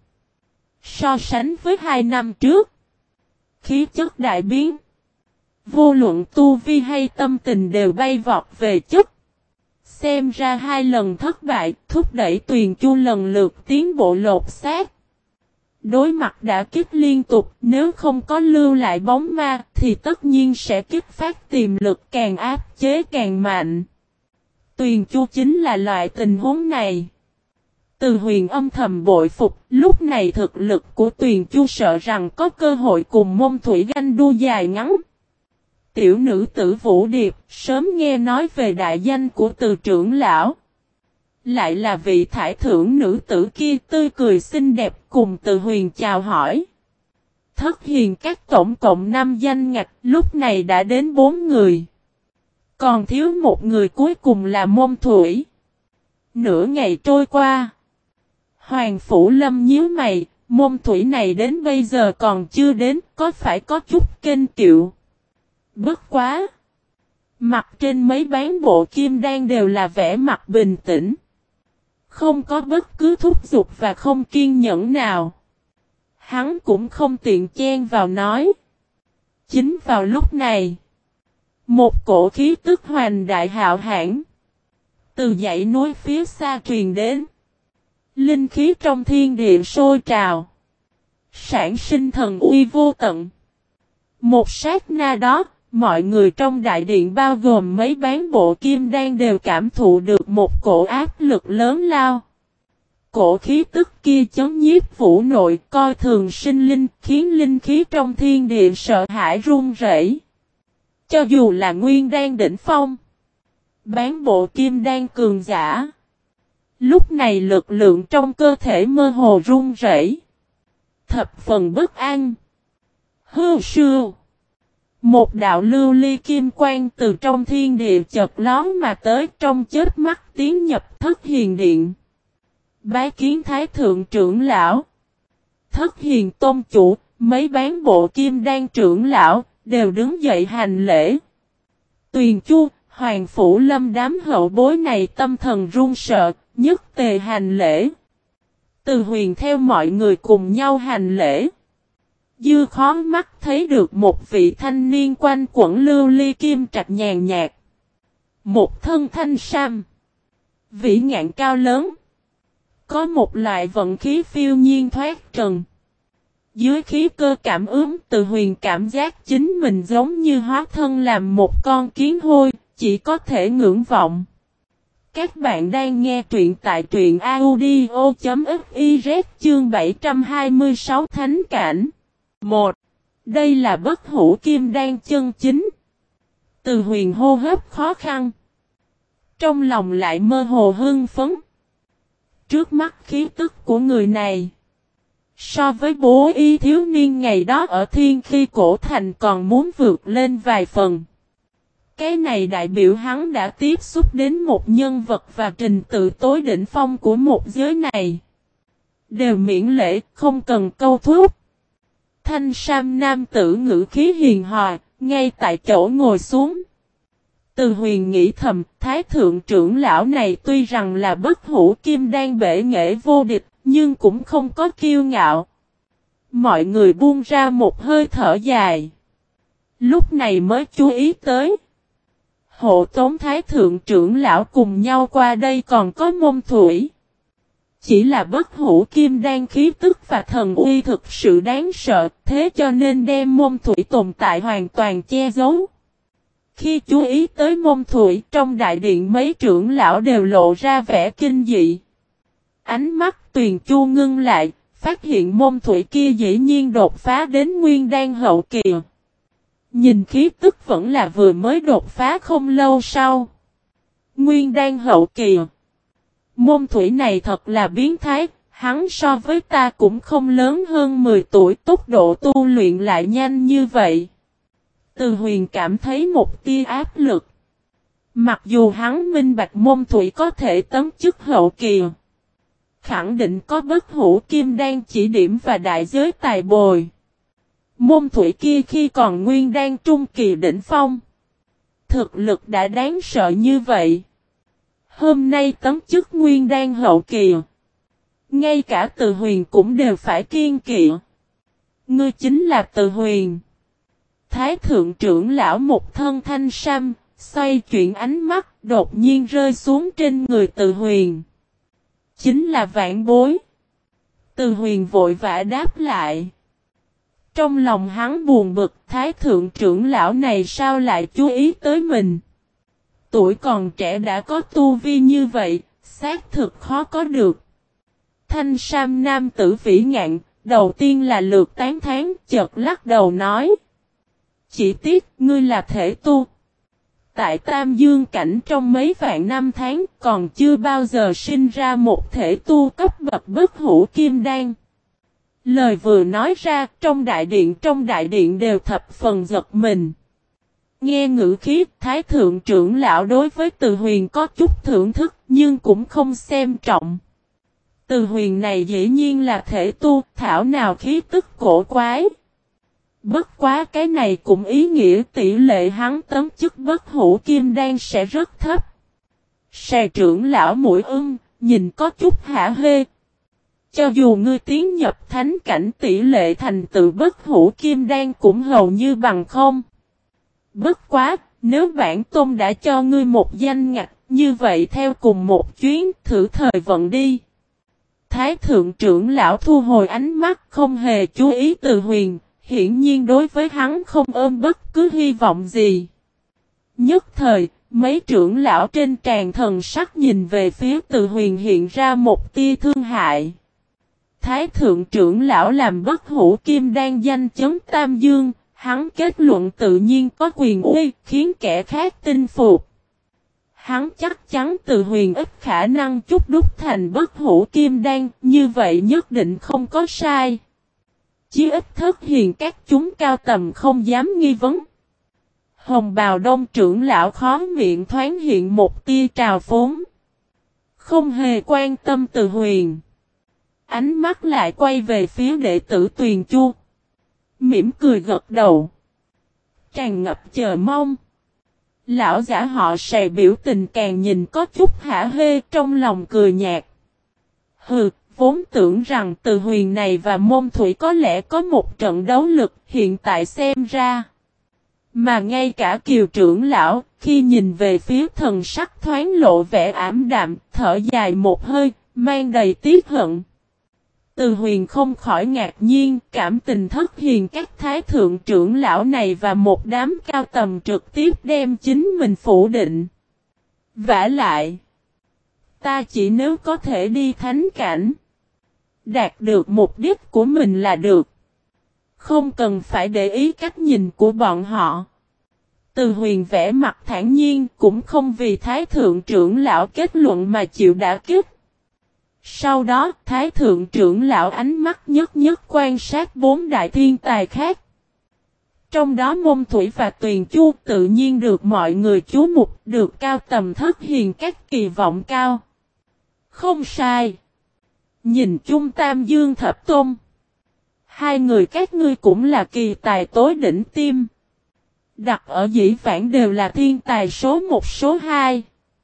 So sánh với hai năm trước, khí chất đại biến. Vô luận tu vi hay tâm tình đều bay vọt về chất. Xem ra hai lần thất bại, thúc đẩy Tuyền Chu lần lượt tiến bộ lột xác. Đối mặt đã kích liên tục, nếu không có lưu lại bóng ma, thì tất nhiên sẽ kích phát tiềm lực càng áp chế càng mạnh. Tuyền Chu chính là loại tình huống này. Từ Huyền âm thầm bội phục, lúc này thực lực của Tuyền Chu sợ rằng có cơ hội cùng môn thủy ganh đua dài ngắn. Tiểu nữ tử Vũ Điệp, sớm nghe nói về đại danh của Từ trưởng lão. Lại là vị thải thưởng nữ tử kia tươi cười xinh đẹp cùng Từ Huyền chào hỏi. Thất Hiền các tổng cộng năm danh ngạch, lúc này đã đến bốn người. Còn thiếu một người cuối cùng là môn thủy. Nửa ngày trôi qua. Hoàng Phủ Lâm nhíu mày, môn thủy này đến bây giờ còn chưa đến, có phải có chút kênh kiệu. Bất quá. Mặt trên mấy bán bộ kim đan đều là vẻ mặt bình tĩnh. Không có bất cứ thúc giục và không kiên nhẫn nào. Hắn cũng không tiện chen vào nói. Chính vào lúc này. Một cổ khí tức hoành đại hạo hãn. Từ dãy núi phía xa truyền đến. Linh khí trong thiên địa sôi trào. Sản sinh thần uy vô tận. Một sát na đó, mọi người trong đại điện bao gồm mấy bán bộ kim đan đều cảm thụ được một cổ áp lực lớn lao. Cổ khí tức kia chấn nhiếp vũ nội, coi thường sinh linh, khiến linh khí trong thiên địa sợ hãi run rẩy. Cho dù là nguyên đan đỉnh phong, bán bộ kim đan cường giả, lúc này lực lượng trong cơ thể mơ hồ run rẩy, thập phần bất an. Hư sư, một đạo lưu ly kim quang từ trong thiên địa chợt lóm mà tới, trong chớp mắt tiến nhập Thất Hiền Điện. Bái kiến Thái thượng trưởng lão. Thất Hiền tôn chủ, mấy bán bộ kim đan trưởng lão đều đứng dậy hành lễ. Tuyền Chu, Hoàng Phủ Lâm đám hậu bối này tâm thần run sợ, nhất tề hành lễ. Từ Huyền theo mọi người cùng nhau hành lễ. Dư khó mắt thấy được một vị thanh niên quanh quẩn lưu ly kim trạch nhàn nhạt. Một thân thanh sam. Vĩ ngạn cao lớn. Có một loại vận khí phiêu nhiên thoát trần. Dưới khí cơ cảm ứng, Từ Huyền cảm giác chính mình giống như hóa thân làm một con kiến hôi, chỉ có thể ngưỡng vọng. Các bạn đang nghe truyện tại truyện audio chấm fiz chương bảy trăm hai mươi sáu Thánh Cảnh. một. Đây là bất hủ kim đan chân chính. Từ Huyền hô hấp khó khăn. Trong lòng lại mơ hồ hưng phấn. Trước mắt khí tức của người này, so với bố y thiếu niên ngày đó ở Thiên Khi Cổ Thành còn muốn vượt lên vài phần. Cái này đại biểu hắn đã tiếp xúc đến một nhân vật và trình tự tối đỉnh phong của một giới này. Đều miễn lễ, không cần câu thúc. Thanh sam nam tử ngữ khí hiền hòa, ngay tại chỗ ngồi xuống. Từ Huyền nghĩ thầm, Thái thượng trưởng lão này tuy rằng là bất hủ kim đan bể nghệ vô địch, nhưng cũng không có kiêu ngạo. Mọi người buông ra một hơi thở dài. Lúc này mới chú ý tới. Hộ tống Thái thượng trưởng lão cùng nhau qua đây còn có Môn Thủy. Chỉ là bất hủ kim đan khí tức và thần uy thực sự đáng sợ, thế cho nên đem Môn Thủy tồn tại hoàn toàn che giấu. Khi chú ý tới Môn Thủy, trong đại điện mấy trưởng lão đều lộ ra vẻ kinh dị. Ánh mắt Tuyền Chu ngưng lại, phát hiện Môn Thủy kia dĩ nhiên đột phá đến nguyên đan hậu kỳ. Nhìn khí tức vẫn là vừa mới đột phá không lâu sau. Nguyên đan hậu kỳ. Môn Thủy này thật là biến thái, hắn so với ta cũng không lớn hơn mười tuổi, tốc độ tu luyện lại nhanh như vậy. Từ Huyền cảm thấy một tia áp lực. Mặc dù hắn minh bạch Môn Thủy có thể tấn chức hậu kỳ, khẳng định có bất hủ kim đan chỉ điểm và đại giới tài bồi. Môn Thủy kia khi còn nguyên đan trung kỳ đỉnh phong, thực lực đã đáng sợ như vậy. Hôm nay tấn chức nguyên đan hậu kỳ, ngay cả Từ Huyền cũng đều phải kiêng kỵ. Ngươi chính là Từ Huyền. Thái thượng trưởng lão một thân thanh sam, xoay chuyển ánh mắt, đột nhiên rơi xuống trên người Từ Huyền. Chính là vạn bối. Từ Huyền vội vã đáp lại. Trong lòng hắn buồn bực, Thái thượng trưởng lão này sao lại chú ý tới mình. Tuổi còn trẻ đã có tu vi như vậy, xác thực khó có được. Thanh sam nam tử vĩ ngạn, đầu tiên là lượt tán thán, chợt lắc đầu nói. Chỉ tiếc, ngươi là thể tu. Tại Tam Dương cảnh trong mấy vạn năm tháng, còn chưa bao giờ sinh ra một thể tu cấp bậc bất hủ kim đan. Lời vừa nói ra, trong đại điện trong đại điện đều thập phần giật mình. Nghe ngữ khí, Thái thượng trưởng lão đối với Từ Huyền có chút thưởng thức, nhưng cũng không xem trọng. Từ Huyền này dĩ nhiên là thể tu, thảo nào khí tức cổ quái. Bất quá cái này cũng ý nghĩa tỷ lệ hắn tấn chức bất hủ kim đan sẽ rất thấp. Sài trưởng lão mũi ưng, nhìn có chút hả hê. Cho dù ngươi tiến nhập thánh cảnh tỷ lệ thành tựu bất hủ kim đan cũng hầu như bằng không. Bất quá, nếu bản tôn đã cho ngươi một danh ngạch, như vậy theo cùng một chuyến thử thời vận đi. Thái thượng trưởng lão thu hồi ánh mắt không hề chú ý Từ Huyền. Hiển nhiên đối với hắn không ôm bất cứ hy vọng gì. Nhất thời, mấy trưởng lão trên tràn thần sắc nhìn về phía Từ Huyền hiện ra một tia thương hại. Thái thượng trưởng lão làm bất hủ kim đan danh chấn Tam Dương, hắn kết luận tự nhiên có quyền uy, khiến kẻ khác tin phục. Hắn chắc chắn Từ Huyền ít khả năng chút đúc thành bất hủ kim đan, như vậy nhất định không có sai. Chí ít thất hiền các chúng cao tầm không dám nghi vấn. Hồng bào đông trưởng lão khó miệng thoáng hiện một tia trào phúng. Không hề quan tâm Từ Huyền. Ánh mắt lại quay về phía đệ tử Tuyền Chu. Mỉm cười gật đầu. Tràn ngập chờ mong. Lão giả họ Sài biểu tình càng nhìn có chút hả hê, trong lòng cười nhạt. Hừ, vốn tưởng rằng Từ Huyền này và Môn Thủy có lẽ có một trận đấu lực, hiện tại xem ra. Mà ngay cả Kiều trưởng lão, khi nhìn về phía thần sắc thoáng lộ vẻ ảm đạm, thở dài một hơi, mang đầy tiếc hận. Từ Huyền không khỏi ngạc nhiên, cảm tình thất hiền các thái thượng trưởng lão này và một đám cao tầm trực tiếp đem chính mình phủ định. Vả lại, ta chỉ nếu có thể đi thánh cảnh, đạt được mục đích của mình là được. Không cần phải để ý cách nhìn của bọn họ. Từ Huyền vẽ mặt thản nhiên, cũng không vì thái thượng trưởng lão kết luận mà chịu đả kích. Sau đó, thái thượng trưởng lão ánh mắt nhất nhất quan sát bốn đại thiên tài khác. Trong đó Môn Thủy và Tuyền Chu tự nhiên được mọi người chú mục, được cao tầm thất hiền các kỳ vọng cao. Không sai. Nhìn chung Tam Dương Thập Tôn. Hai người các ngươi cũng là kỳ tài tối đỉnh tim. Đặt ở dĩ vãng đều là thiên tài số một số hai.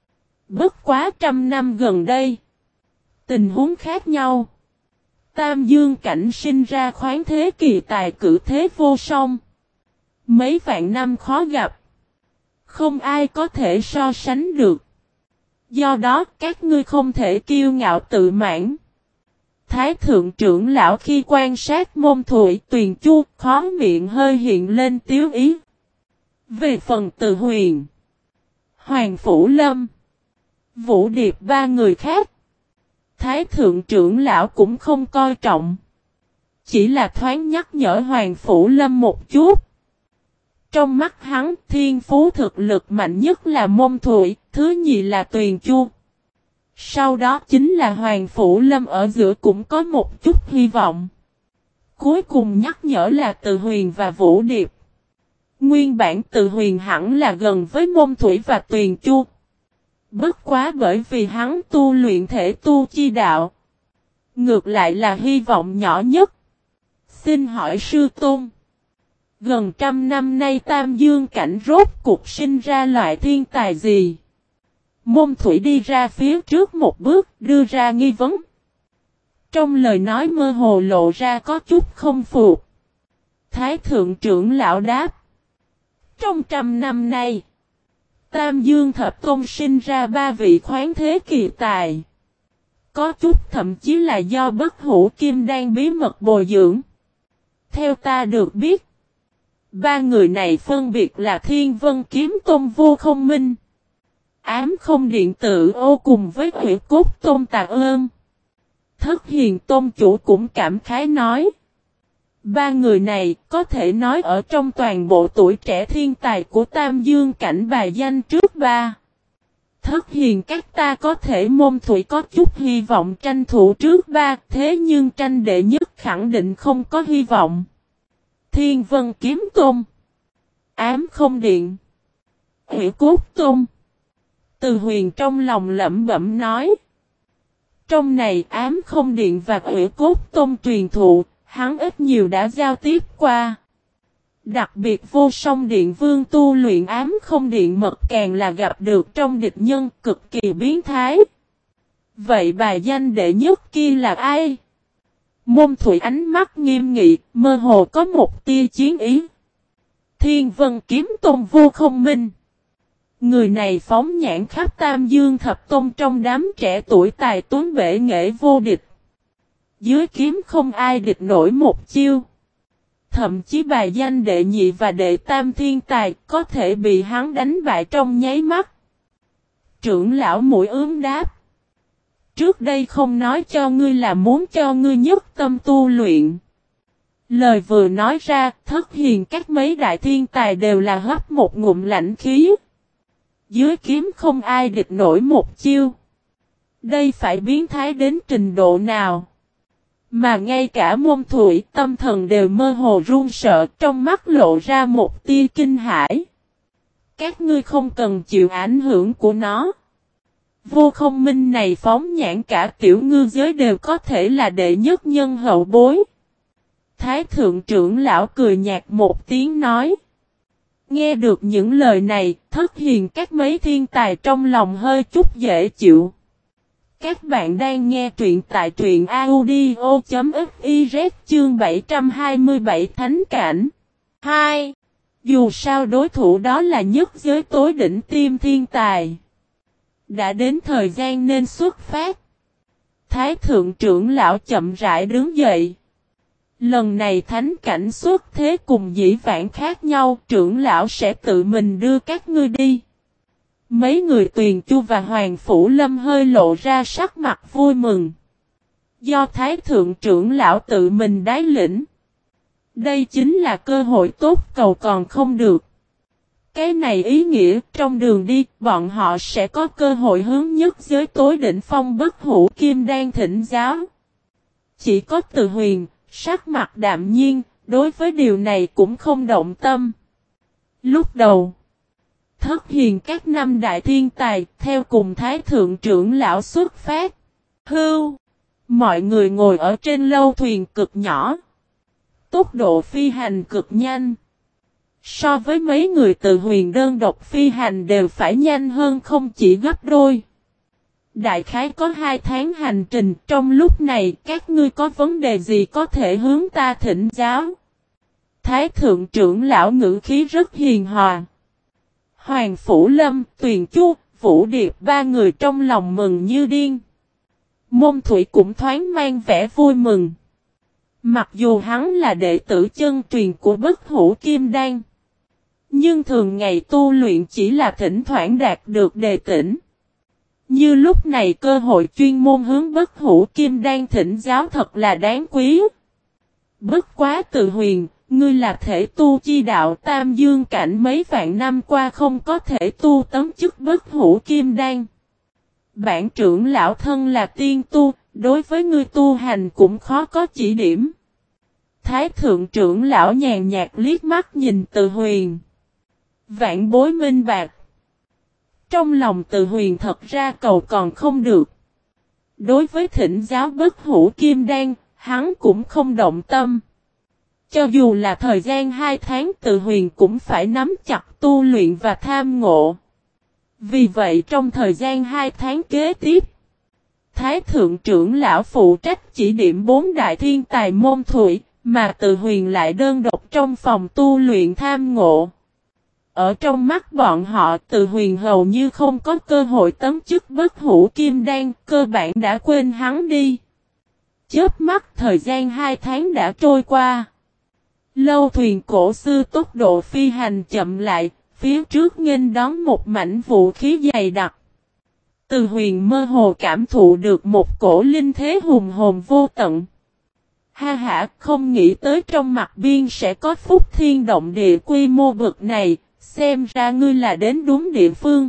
Bất quá trăm năm gần đây. Tình huống khác nhau. Tam Dương cảnh sinh ra khoáng thế kỳ tài cử thế vô song. Mấy vạn năm khó gặp. Không ai có thể so sánh được. Do đó các ngươi không thể kiêu ngạo tự mãn. Thái thượng trưởng lão khi quan sát Môn Thủy Tuyền Chu, khó miệng hơi hiện lên tiếu ý. Về phần Từ Huyền, Hoàng Phủ Lâm, Vũ Điệp ba người khác, Thái thượng trưởng lão cũng không coi trọng. Chỉ là thoáng nhắc nhở Hoàng Phủ Lâm một chút. Trong mắt hắn, thiên phú thực lực mạnh nhất là Môn Thủy, thứ nhì là Tuyền Chu. Sau đó chính là Hoàng Phủ Lâm, ở giữa cũng có một chút hy vọng. Cuối cùng nhắc nhở là Từ Huyền và Vũ Điệp. Nguyên bản Từ Huyền hẳn là gần với Môn Thủy và Tuyền Chu. Bất quá bởi vì hắn tu luyện thể tu chi đạo. Ngược lại là hy vọng nhỏ nhất. Xin hỏi sư tôn. Gần trăm năm nay Tam Dương cảnh rốt cuộc sinh ra loại thiên tài gì? Môn Thủy đi ra phía trước một bước, đưa ra nghi vấn. Trong lời nói mơ hồ lộ ra có chút không phục. Thái thượng trưởng lão đáp. Trong trăm năm nay, Tam Dương Thập Tôn sinh ra ba vị khoáng thế kỳ tài. Có chút thậm chí là do Bất Hủ Kim Đan bí mật bồi dưỡng. Theo ta được biết, ba người này phân biệt là Thiên Vân Kiếm Tôn Vô Không Minh, Ám Không Điện Tử Ô cùng với Hủy Cốt Tôn Tà Ơn. Thất Hiền Tôn chủ cũng cảm khái nói. Ba người này có thể nói ở trong toàn bộ tuổi trẻ thiên tài của Tam Dương cảnh bài danh trước ba. Thất Hiền các ta có thể Môn Thủy có chút hy vọng tranh thủ trước ba, thế nhưng tranh đệ nhất khẳng định không có hy vọng. Thiên Vân Kiếm Tôn, Ám Không Điện, Hủy Cốt Tôn. Từ Huyền trong lòng lẩm bẩm nói. Trong này Ám Không Điện và Hủy Cốt Tôn truyền thụ, hắn ít nhiều đã giao tiếp qua. Đặc biệt Vô Song Điện Vương tu luyện Ám Không Điện mật càng là gặp được trong địch nhân cực kỳ biến thái. Vậy bài danh đệ nhất kia là ai? Môn Thủy ánh mắt nghiêm nghị, mơ hồ có một tia chiến ý. Thiên Vân Kiếm Tôn Vô Không Minh. Người này phóng nhãn khắp Tam Dương Thập Tôn trong đám trẻ tuổi tài tuấn bể nghệ vô địch. Dưới kiếm không ai địch nổi một chiêu. Thậm chí bài danh đệ nhị và đệ tam thiên tài có thể bị hắn đánh bại trong nháy mắt. Trưởng lão mũi ướm đáp. Trước đây không nói cho ngươi là muốn cho ngươi nhất tâm tu luyện. Lời vừa nói ra, Thất Hiền các mấy đại thiên tài đều là hấp một ngụm lạnh khí. Dưới kiếm không ai địch nổi một chiêu. Đây phải biến thái đến trình độ nào? Mà ngay cả Môn Thủy tâm thần đều mơ hồ run sợ, trong mắt lộ ra một tia kinh hãi. Các ngươi không cần chịu ảnh hưởng của nó. Vô Không Minh này phóng nhãn cả tiểu ngư giới đều có thể là đệ nhất nhân hậu bối. Thái thượng trưởng lão cười nhạt một tiếng nói. Nghe được những lời này, Thất Hiền các mấy thiên tài trong lòng hơi chút dễ chịu. Các bạn đang nghe truyện tại truyện audio.fiz chương bảy trăm hai mươi bảy Thánh Cảnh. hai. Dù sao đối thủ đó là nhất giới tối đỉnh tiêm thiên tài. Đã đến thời gian nên xuất phát. Thái thượng trưởng lão chậm rãi đứng dậy. Lần này thánh cảnh xuất thế cùng dĩ vãng khác nhau, trưởng lão sẽ tự mình đưa các ngươi đi. Mấy người Tuyền Chu và Hoàng Phủ Lâm hơi lộ ra sắc mặt vui mừng. Do Thái thượng trưởng lão tự mình đái lĩnh. Đây chính là cơ hội tốt cầu còn không được. Cái này ý nghĩa trong đường đi bọn họ sẽ có cơ hội hướng nhất giới tối đỉnh phong bất hủ kim đan thỉnh giáo. Chỉ có Từ Huyền, sắc mặt đạm nhiên, đối với điều này cũng không động tâm. Lúc đầu, Thất Hiền các năm đại thiên tài theo cùng Thái thượng trưởng lão xuất phát. Hưu, mọi người ngồi ở trên lâu thuyền cực nhỏ. Tốc độ phi hành cực nhanh. So với mấy người Từ Huyền đơn độc phi hành đều phải nhanh hơn không chỉ gấp đôi. Đại khái có hai tháng hành trình, trong lúc này các ngươi có vấn đề gì có thể hướng ta thỉnh giáo. Thái thượng trưởng lão ngữ khí rất hiền hòa. Hoàng Phủ Lâm, Tuyền Chu, Vũ Điệp ba người trong lòng mừng như điên. Môn Thủy cũng thoáng mang vẻ vui mừng. Mặc dù hắn là đệ tử chân truyền của bất hủ kim đan. Nhưng thường ngày tu luyện chỉ là thỉnh thoảng đạt được đề tỉnh. Như lúc này cơ hội chuyên môn hướng bất hủ kim đan thỉnh giáo thật là đáng quý. Bất quá Từ Huyền, ngươi là thể tu chi đạo tam dương cảnh mấy vạn năm qua không có thể tu tấm chức bất hủ kim đan. Bản trưởng lão thân là tiên tu, đối với ngươi tu hành cũng khó có chỉ điểm. Thái thượng trưởng lão nhàn nhạt liếc mắt nhìn Từ Huyền. Vạn bối minh bạc. Trong lòng Từ Huyền thật ra cầu còn không được. Đối với thỉnh giáo bất hủ kim đan, hắn cũng không động tâm. Cho dù là thời gian hai tháng Từ Huyền cũng phải nắm chặt tu luyện và tham ngộ. Vì vậy trong thời gian hai tháng kế tiếp, Thái thượng trưởng lão phụ trách chỉ điểm bốn đại thiên tài môn Thủy, mà Từ Huyền lại đơn độc trong phòng tu luyện tham ngộ. Ở trong mắt bọn họ Từ Huyền hầu như không có cơ hội tấm chức bất hủ kim đan, cơ bản đã quên hắn đi. Chớp mắt thời gian hai tháng đã trôi qua. Lâu thuyền cổ xưa tốc độ phi hành chậm lại, phía trước nghênh đón một mảnh vũ khí dày đặc. Từ Huyền mơ hồ cảm thụ được một cổ linh thế hùng hồn vô tận. Ha ha, không nghĩ tới trong mặt biên sẽ có phúc thiên động địa quy mô bực này, xem ra ngươi là đến đúng địa phương.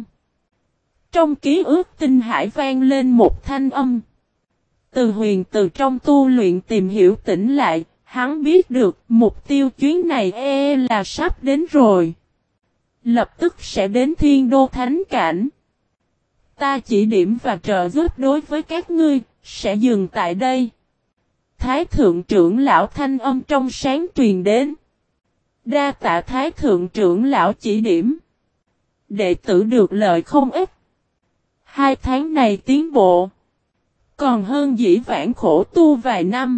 Trong ký ức tinh hải vang lên một thanh âm. Từ Huyền từ trong tu luyện tìm hiểu tỉnh lại, hắn biết được mục tiêu chuyến này e là sắp đến rồi. Lập tức sẽ đến Thiên Đô Thánh Cảnh. Ta chỉ điểm và trợ giúp đối với các ngươi, sẽ dừng tại đây. Thái thượng trưởng lão thanh âm trong sáng truyền đến. Đa tạ Thái thượng trưởng lão chỉ điểm. Đệ tử được lợi không ít. Hai tháng này tiến bộ. Còn hơn dĩ vãng khổ tu vài năm.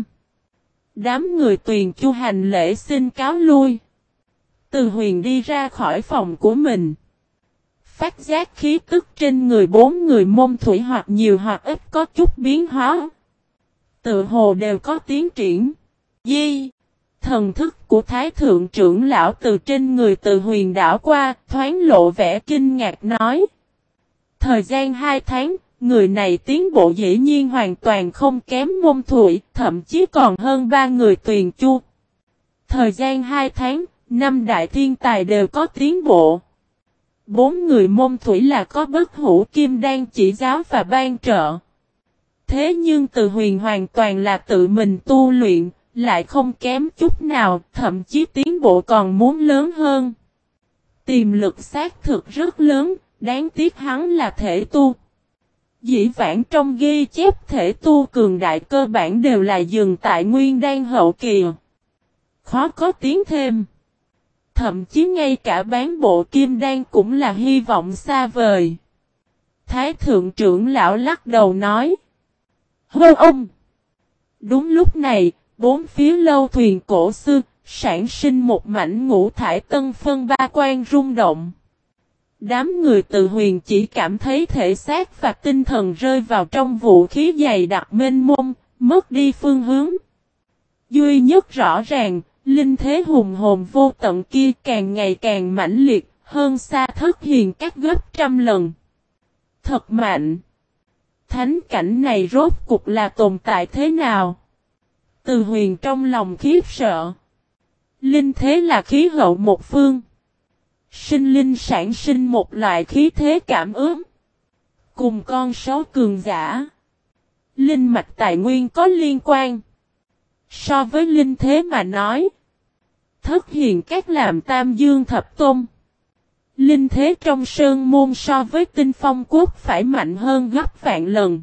Đám người Tuyền Chu hành lễ xin cáo lui. Từ Huyền đi ra khỏi phòng của mình. Phát giác khí tức trên người bốn người môn Thủy hoặc nhiều hoặc ít có chút biến hóa. Tự hồ đều có tiến triển. Di, thần thức của Thái thượng trưởng lão từ trên người Từ Huyền đảo qua, thoáng lộ vẻ kinh ngạc nói. Thời gian hai tháng, người này tiến bộ dĩ nhiên hoàn toàn không kém môn Thủy, thậm chí còn hơn ba người Tuyền Chu. Thời gian hai tháng, năm đại thiên tài đều có tiến bộ. Bốn người môn Thủy là có bất hủ kim đan chỉ giáo và ban trợ. Thế nhưng Từ Huyền hoàn toàn là tự mình tu luyện, lại không kém chút nào, thậm chí tiến bộ còn muốn lớn hơn. Tiềm lực xác thực rất lớn, đáng tiếc hắn là thể tu. Dĩ vãng trong ghi chép thể tu cường đại cơ bản đều là dừng tại nguyên đan hậu kỳ. Khó có tiến thêm. Thậm chí ngay cả bán bộ kim đan cũng là hy vọng xa vời. Thái thượng trưởng lão lắc đầu nói. Hô ông! Đúng lúc này, bốn phía lâu thuyền cổ xưa, sản sinh một mảnh ngũ thải tân phân ba quan rung động. Đám người từ huyền chỉ cảm thấy thể xác và tinh thần rơi vào trong vũ khí dày đặc mênh mông, mất đi phương hướng. Duy nhất rõ ràng, linh thế hùng hồn vô tận kia càng ngày càng mãnh liệt, hơn xa thất hiền các gấp trăm lần. Thật mạnh! Thánh cảnh này rốt cục là tồn tại thế nào? Từ huyền trong lòng khiếp sợ. Linh thế là khí hậu một phương. Sinh linh sản sinh một loại khí thế cảm ứng. Cùng con số cường giả. Linh mạch tài nguyên có liên quan. So với linh thế mà nói. Thất hiền các làm tam dương thập tôn. Linh thế trong sơn môn so với tinh phong quốc phải mạnh hơn gấp vạn lần.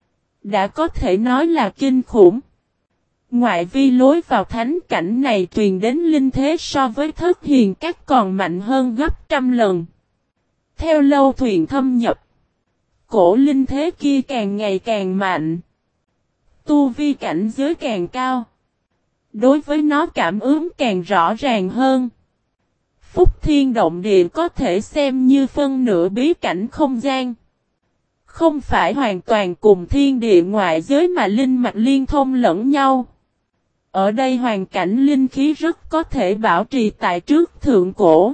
Đã có thể nói là kinh khủng. Ngoại vi lối vào thánh cảnh này truyền đến linh thế so với thất hiền các còn mạnh hơn gấp trăm lần. Theo lâu thuyền thâm nhập, cổ linh thế kia càng ngày càng mạnh. Tu vi cảnh giới càng cao. Đối với nó cảm ứng càng rõ ràng hơn. Phúc thiên động địa có thể xem như phân nửa bí cảnh không gian. Không phải hoàn toàn cùng thiên địa ngoại giới mà linh mạch liên thông lẫn nhau. Ở đây hoàn cảnh linh khí rất có thể bảo trì tại trước thượng cổ.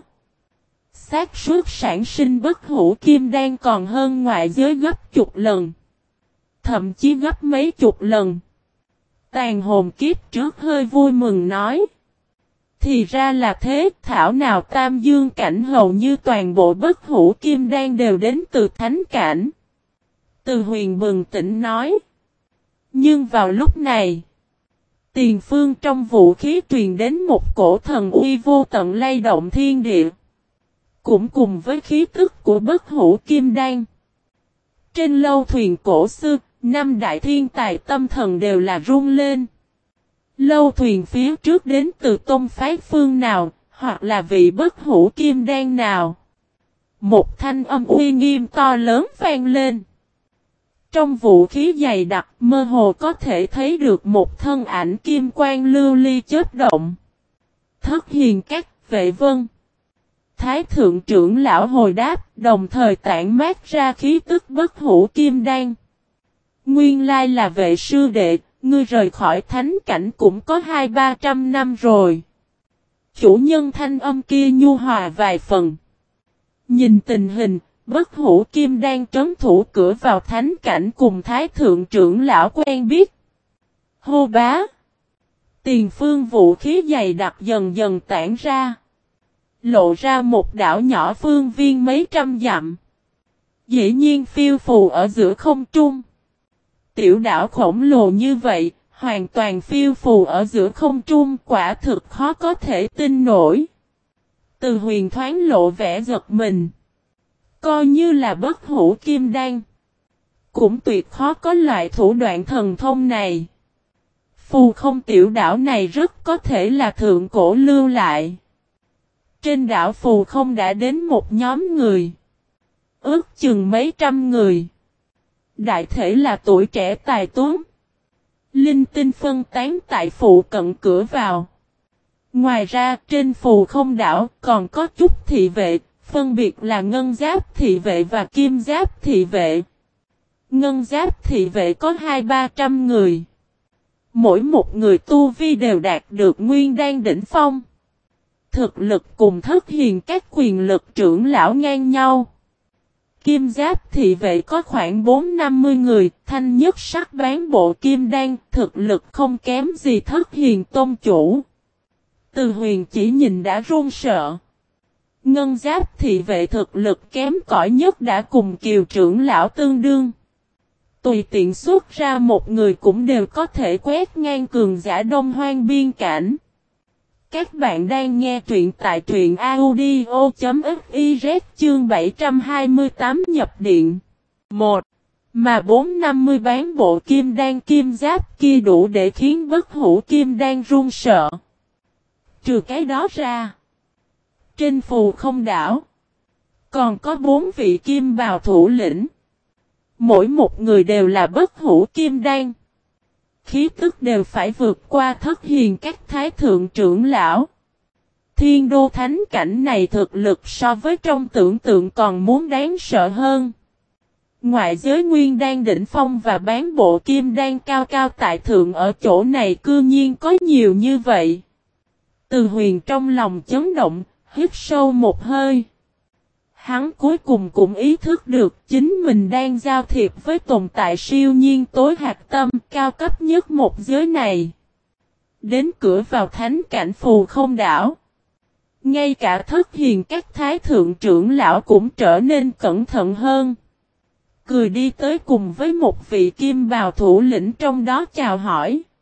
Xác suất sản sinh bất hủ kim đan còn hơn ngoại giới gấp chục lần. Thậm chí gấp mấy chục lần. Tàn hồn kiếp trước hơi vui mừng nói. Thì ra là thế, thảo nào tam dương cảnh hầu như toàn bộ bất hủ kim đan đều đến từ thánh cảnh. Từ huyền bừng tỉnh nói. Nhưng vào lúc này, tiền phương trong vũ khí truyền đến một cổ thần uy vô tận lay động thiên địa. Cũng cùng với khí tức của bất hủ kim đan. Trên lâu thuyền cổ xưa, năm đại thiên tài tâm thần đều là run lên. Lâu thuyền phía trước đến từ tôn phái phương nào, hoặc là vị bất hủ kim đan nào. Một thanh âm uy nghiêm to lớn vang lên. Trong vũ khí dày đặc mơ hồ có thể thấy được một thân ảnh kim quang lưu ly chớp động. Thất hiền các vệ vân. Thái thượng trưởng lão hồi đáp, đồng thời tản mát ra khí tức bất hủ kim đan. Nguyên lai là vệ sư đệ, ngươi rời khỏi thánh cảnh cũng có hai ba trăm năm rồi. Chủ nhân thanh âm kia nhu hòa vài phần. Nhìn tình hình, bất hủ kim đan trấn thủ cửa vào thánh cảnh cùng thái thượng trưởng lão quen biết. Hô bá! Tiền phương vũ khí dày đặc dần dần tản ra. Lộ ra một đảo nhỏ phương viên mấy trăm dặm. Dĩ nhiên phiêu phù ở giữa không trung. Tiểu đảo khổng lồ như vậy, hoàn toàn phiêu phù ở giữa không trung quả thực khó có thể tin nổi. Từ huyền thoáng lộ vẻ giật mình. Coi như là bất hủ kim đan. Cũng tuyệt khó có loại thủ đoạn thần thông này. Phù không tiểu đảo này rất có thể là thượng cổ lưu lại. Trên đảo phù không đã đến một nhóm người. Ước chừng mấy trăm người. Đại thể là tuổi trẻ tài tuấn. Linh tinh phân tán tại phụ cận cửa vào. Ngoài ra trên phù không đảo còn có chút thị vệ, phân biệt là ngân giáp thị vệ và kim giáp thị vệ. Ngân giáp thị vệ có hai ba trăm người. Mỗi một người tu vi đều đạt được nguyên đan đỉnh phong. Thực lực cùng thất hiền các quyền lực trưởng lão ngang nhau. Kim giáp thị vệ có khoảng bốn năm mươi người, thanh nhất sắc bán bộ kim đan, thực lực không kém gì thất hiền tôn chủ. Từ huyền chỉ nhìn đã run sợ. Ngân giáp thị vệ thực lực kém cỏi nhất đã cùng kiều trưởng lão tương đương. Tùy tiện xuất ra một người cũng đều có thể quét ngang cường giả đông hoang biên cảnh. Các bạn đang nghe truyện tại truyện audio chấm fiz chương bảy trăm hai mươi tám nhập điện. một. Mà bốn trăm năm mươi bán bộ kim đan kim giáp kia đủ để khiến bất hủ kim đan run sợ. Trừ cái đó ra, Trên phù không đảo, còn có bốn vị kim bào thủ lĩnh. Mỗi một người đều là bất hủ kim đan. Khí tức đều phải vượt qua thất hiền các thái thượng trưởng lão. Thiên đô thánh cảnh này thực lực so với trong tưởng tượng còn muốn đáng sợ hơn. Ngoại giới nguyên đan đỉnh phong và bán bộ kim đan cao cao tại thượng ở chỗ này cư nhiên có nhiều như vậy. Từ Huyền trong lòng chấn động, hít sâu một hơi. Hắn cuối cùng cũng ý thức được chính mình đang giao thiệp với tồn tại siêu nhiên tối hạt tâm cao cấp nhất một giới này. Đến cửa vào thánh cảnh phù không đảo. Ngay cả thất hiền các thái thượng trưởng lão cũng trở nên cẩn thận hơn. Cười đi tới cùng với một vị kim bào thủ lĩnh trong đó chào hỏi.